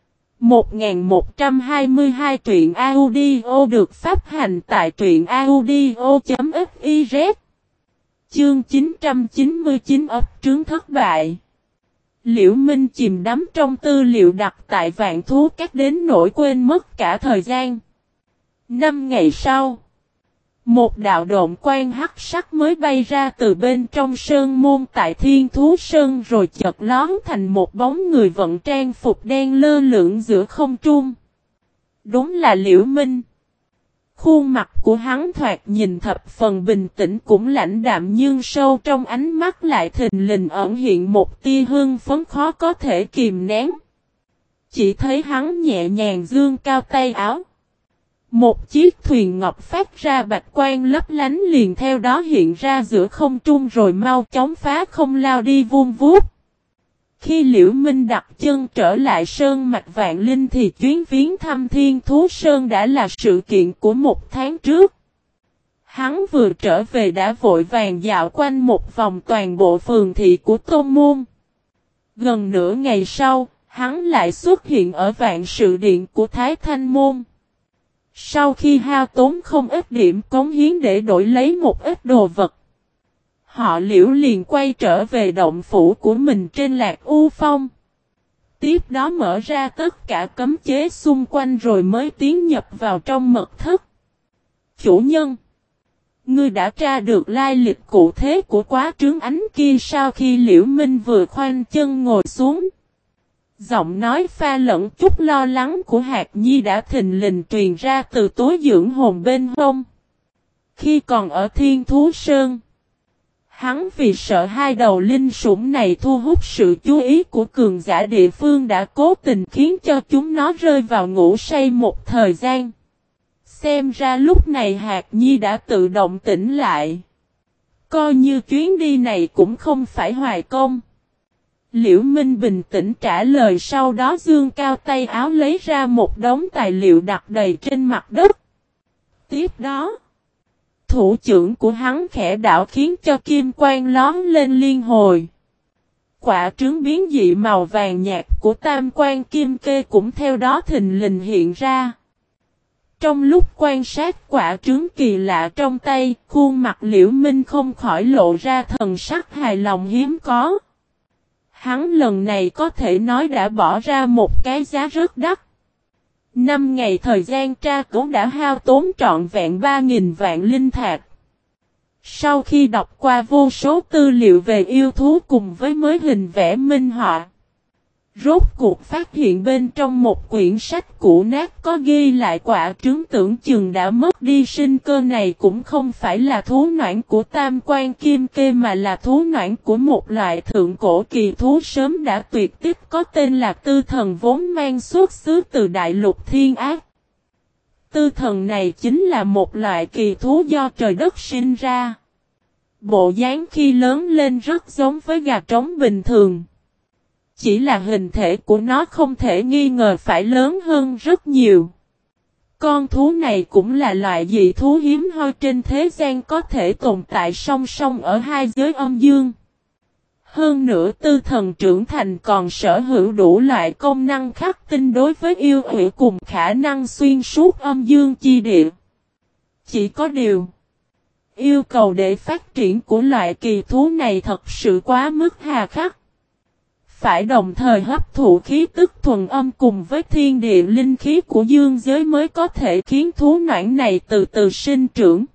1122 truyện audio được phát hành tại truyện audio.fiz. Chương 999 ấp trứng thất bại. Liễu Minh chìm đắm trong tư liệu đặt tại Vạn Thú Các đến nỗi quên mất cả thời gian. 5 ngày sau, một đạo độn quang hắc sắc mới bay ra từ bên trong sơn môn tại Thiên Thú Sơn rồi chợt lóm thành một bóng người vận trang phục đen lơ lửng giữa không trung. Đúng là Liễu Minh. Khuôn mặt của hắn thoạt nhìn thập phần bình tĩnh cũng lãnh đạm nhưng sâu trong ánh mắt lại thình lình ẩn hiện một tia hưng phấn khó có thể kìm nén. Chỉ thấy hắn nhẹ nhàng giương cao tay áo. Một chiếc thuyền ngọc phát ra bạch quang lấp lánh liền theo đó hiện ra giữa không trung rồi mau chóng phá không lao đi vun vút. Khi Liễu Minh đặt chân trở lại Sơn Mạch Vạn Linh thì chuyến viếng thăm Thiên Thú Sơn đã là sự kiện của một tháng trước. Hắn vừa trở về đã vội vàng dạo quanh một vòng toàn bộ phường thị của Tôn Môn. Gần nửa ngày sau, hắn lại xuất hiện ở Vạn Sự Điện của Thái Thanh Môn. Sau khi hao tốn không ít điểm cống hiến để đổi lấy một ít đồ vật, họ Liễu liền quay trở về động phủ của mình trên Lạc U Phong. Tiếp đó mở ra tất cả cấm chế xung quanh rồi mới tiến nhập vào trong mật thất. Chủ nhân, ngươi đã tra được lai lịch cụ thể của quá trướng ánh kia sau khi Liễu Minh vừa khoanh chân ngồi xuống. Giọng nói pha lẫn chút lo lắng của Hạc Nhi đã thình lình truyền ra từ túi dưỡng hồn bên hông. Khi còn ở Thiên Thú Sơn, Hắn vì sợ hai đầu linh sủng này thu hút sự chú ý của cường giả địa phương đã cố tình khiến cho chúng nó rơi vào ngủ say một thời gian. Xem ra lúc này Hạc Nhi đã tự động tỉnh lại. Coi như chuyến đi này cũng không phải hoài công. Liễu Minh bình tĩnh trả lời, sau đó giương cao tay áo lấy ra một đống tài liệu đặt đầy trên mặt đất. Tiếp đó, thủ trưởng của hắn khẽ đảo khiến cho kim quang lóm lên liên hồi. Quả trứng biến dị màu vàng nhạt của tam quan kim kê cũng theo đó thình lình hiện ra. Trong lúc quan sát quả trứng kỳ lạ trong tay, khuôn mặt Liễu Minh không khỏi lộ ra thần sắc hài lòng hiếm có. Hắn lần này có thể nói đã bỏ ra một cái giá rất đắt. 5 ngày thời gian tra cứu đã hao tốn trọn vẹn 3.000 vạn linh thạch. Sau khi đọc qua vô số tư liệu về yêu thú cùng với mới hình vẽ minh họa, rốt cuộc phát hiện bên trong một quyển sách cũ nát có ghi lại quả trứng tưởng chừng đã mất đi sinh cơ này cũng không phải là thú noãn của tam quan kim kê mà là thú noãn của một loại thượng cổ kỳ thú sớm đã tuyệt tích có tên là tư thần, vốn mang xuất xứ từ đại lục thiên ác. Tư thần này chính là một loại kỳ thú do trời đất sinh ra. Bộ dáng khi lớn lên rất giống với gà trống bình thường. Chỉ là hình thể của nó không thể nghi ngờ phải lớn hơn rất nhiều. Con thú này cũng là loại dị thú hiếm hoi trên thế gian, có thể tồn tại song song ở hai giới âm dương. Hơn nữa tư thần trưởng thành còn sở hữu đủ loại công năng khắc tinh đối với yêu quỷ cùng khả năng xuyên suốt âm dương chi địa. Chỉ có điều, yêu cầu để phát triển của loại kỳ thú này thật sự quá mức hà khắc. Phải đồng thời hấp thụ khí tức thuần âm cùng với thiên địa linh khí của dương giới mới có thể khiến thú noãn này từ từ sinh trưởng.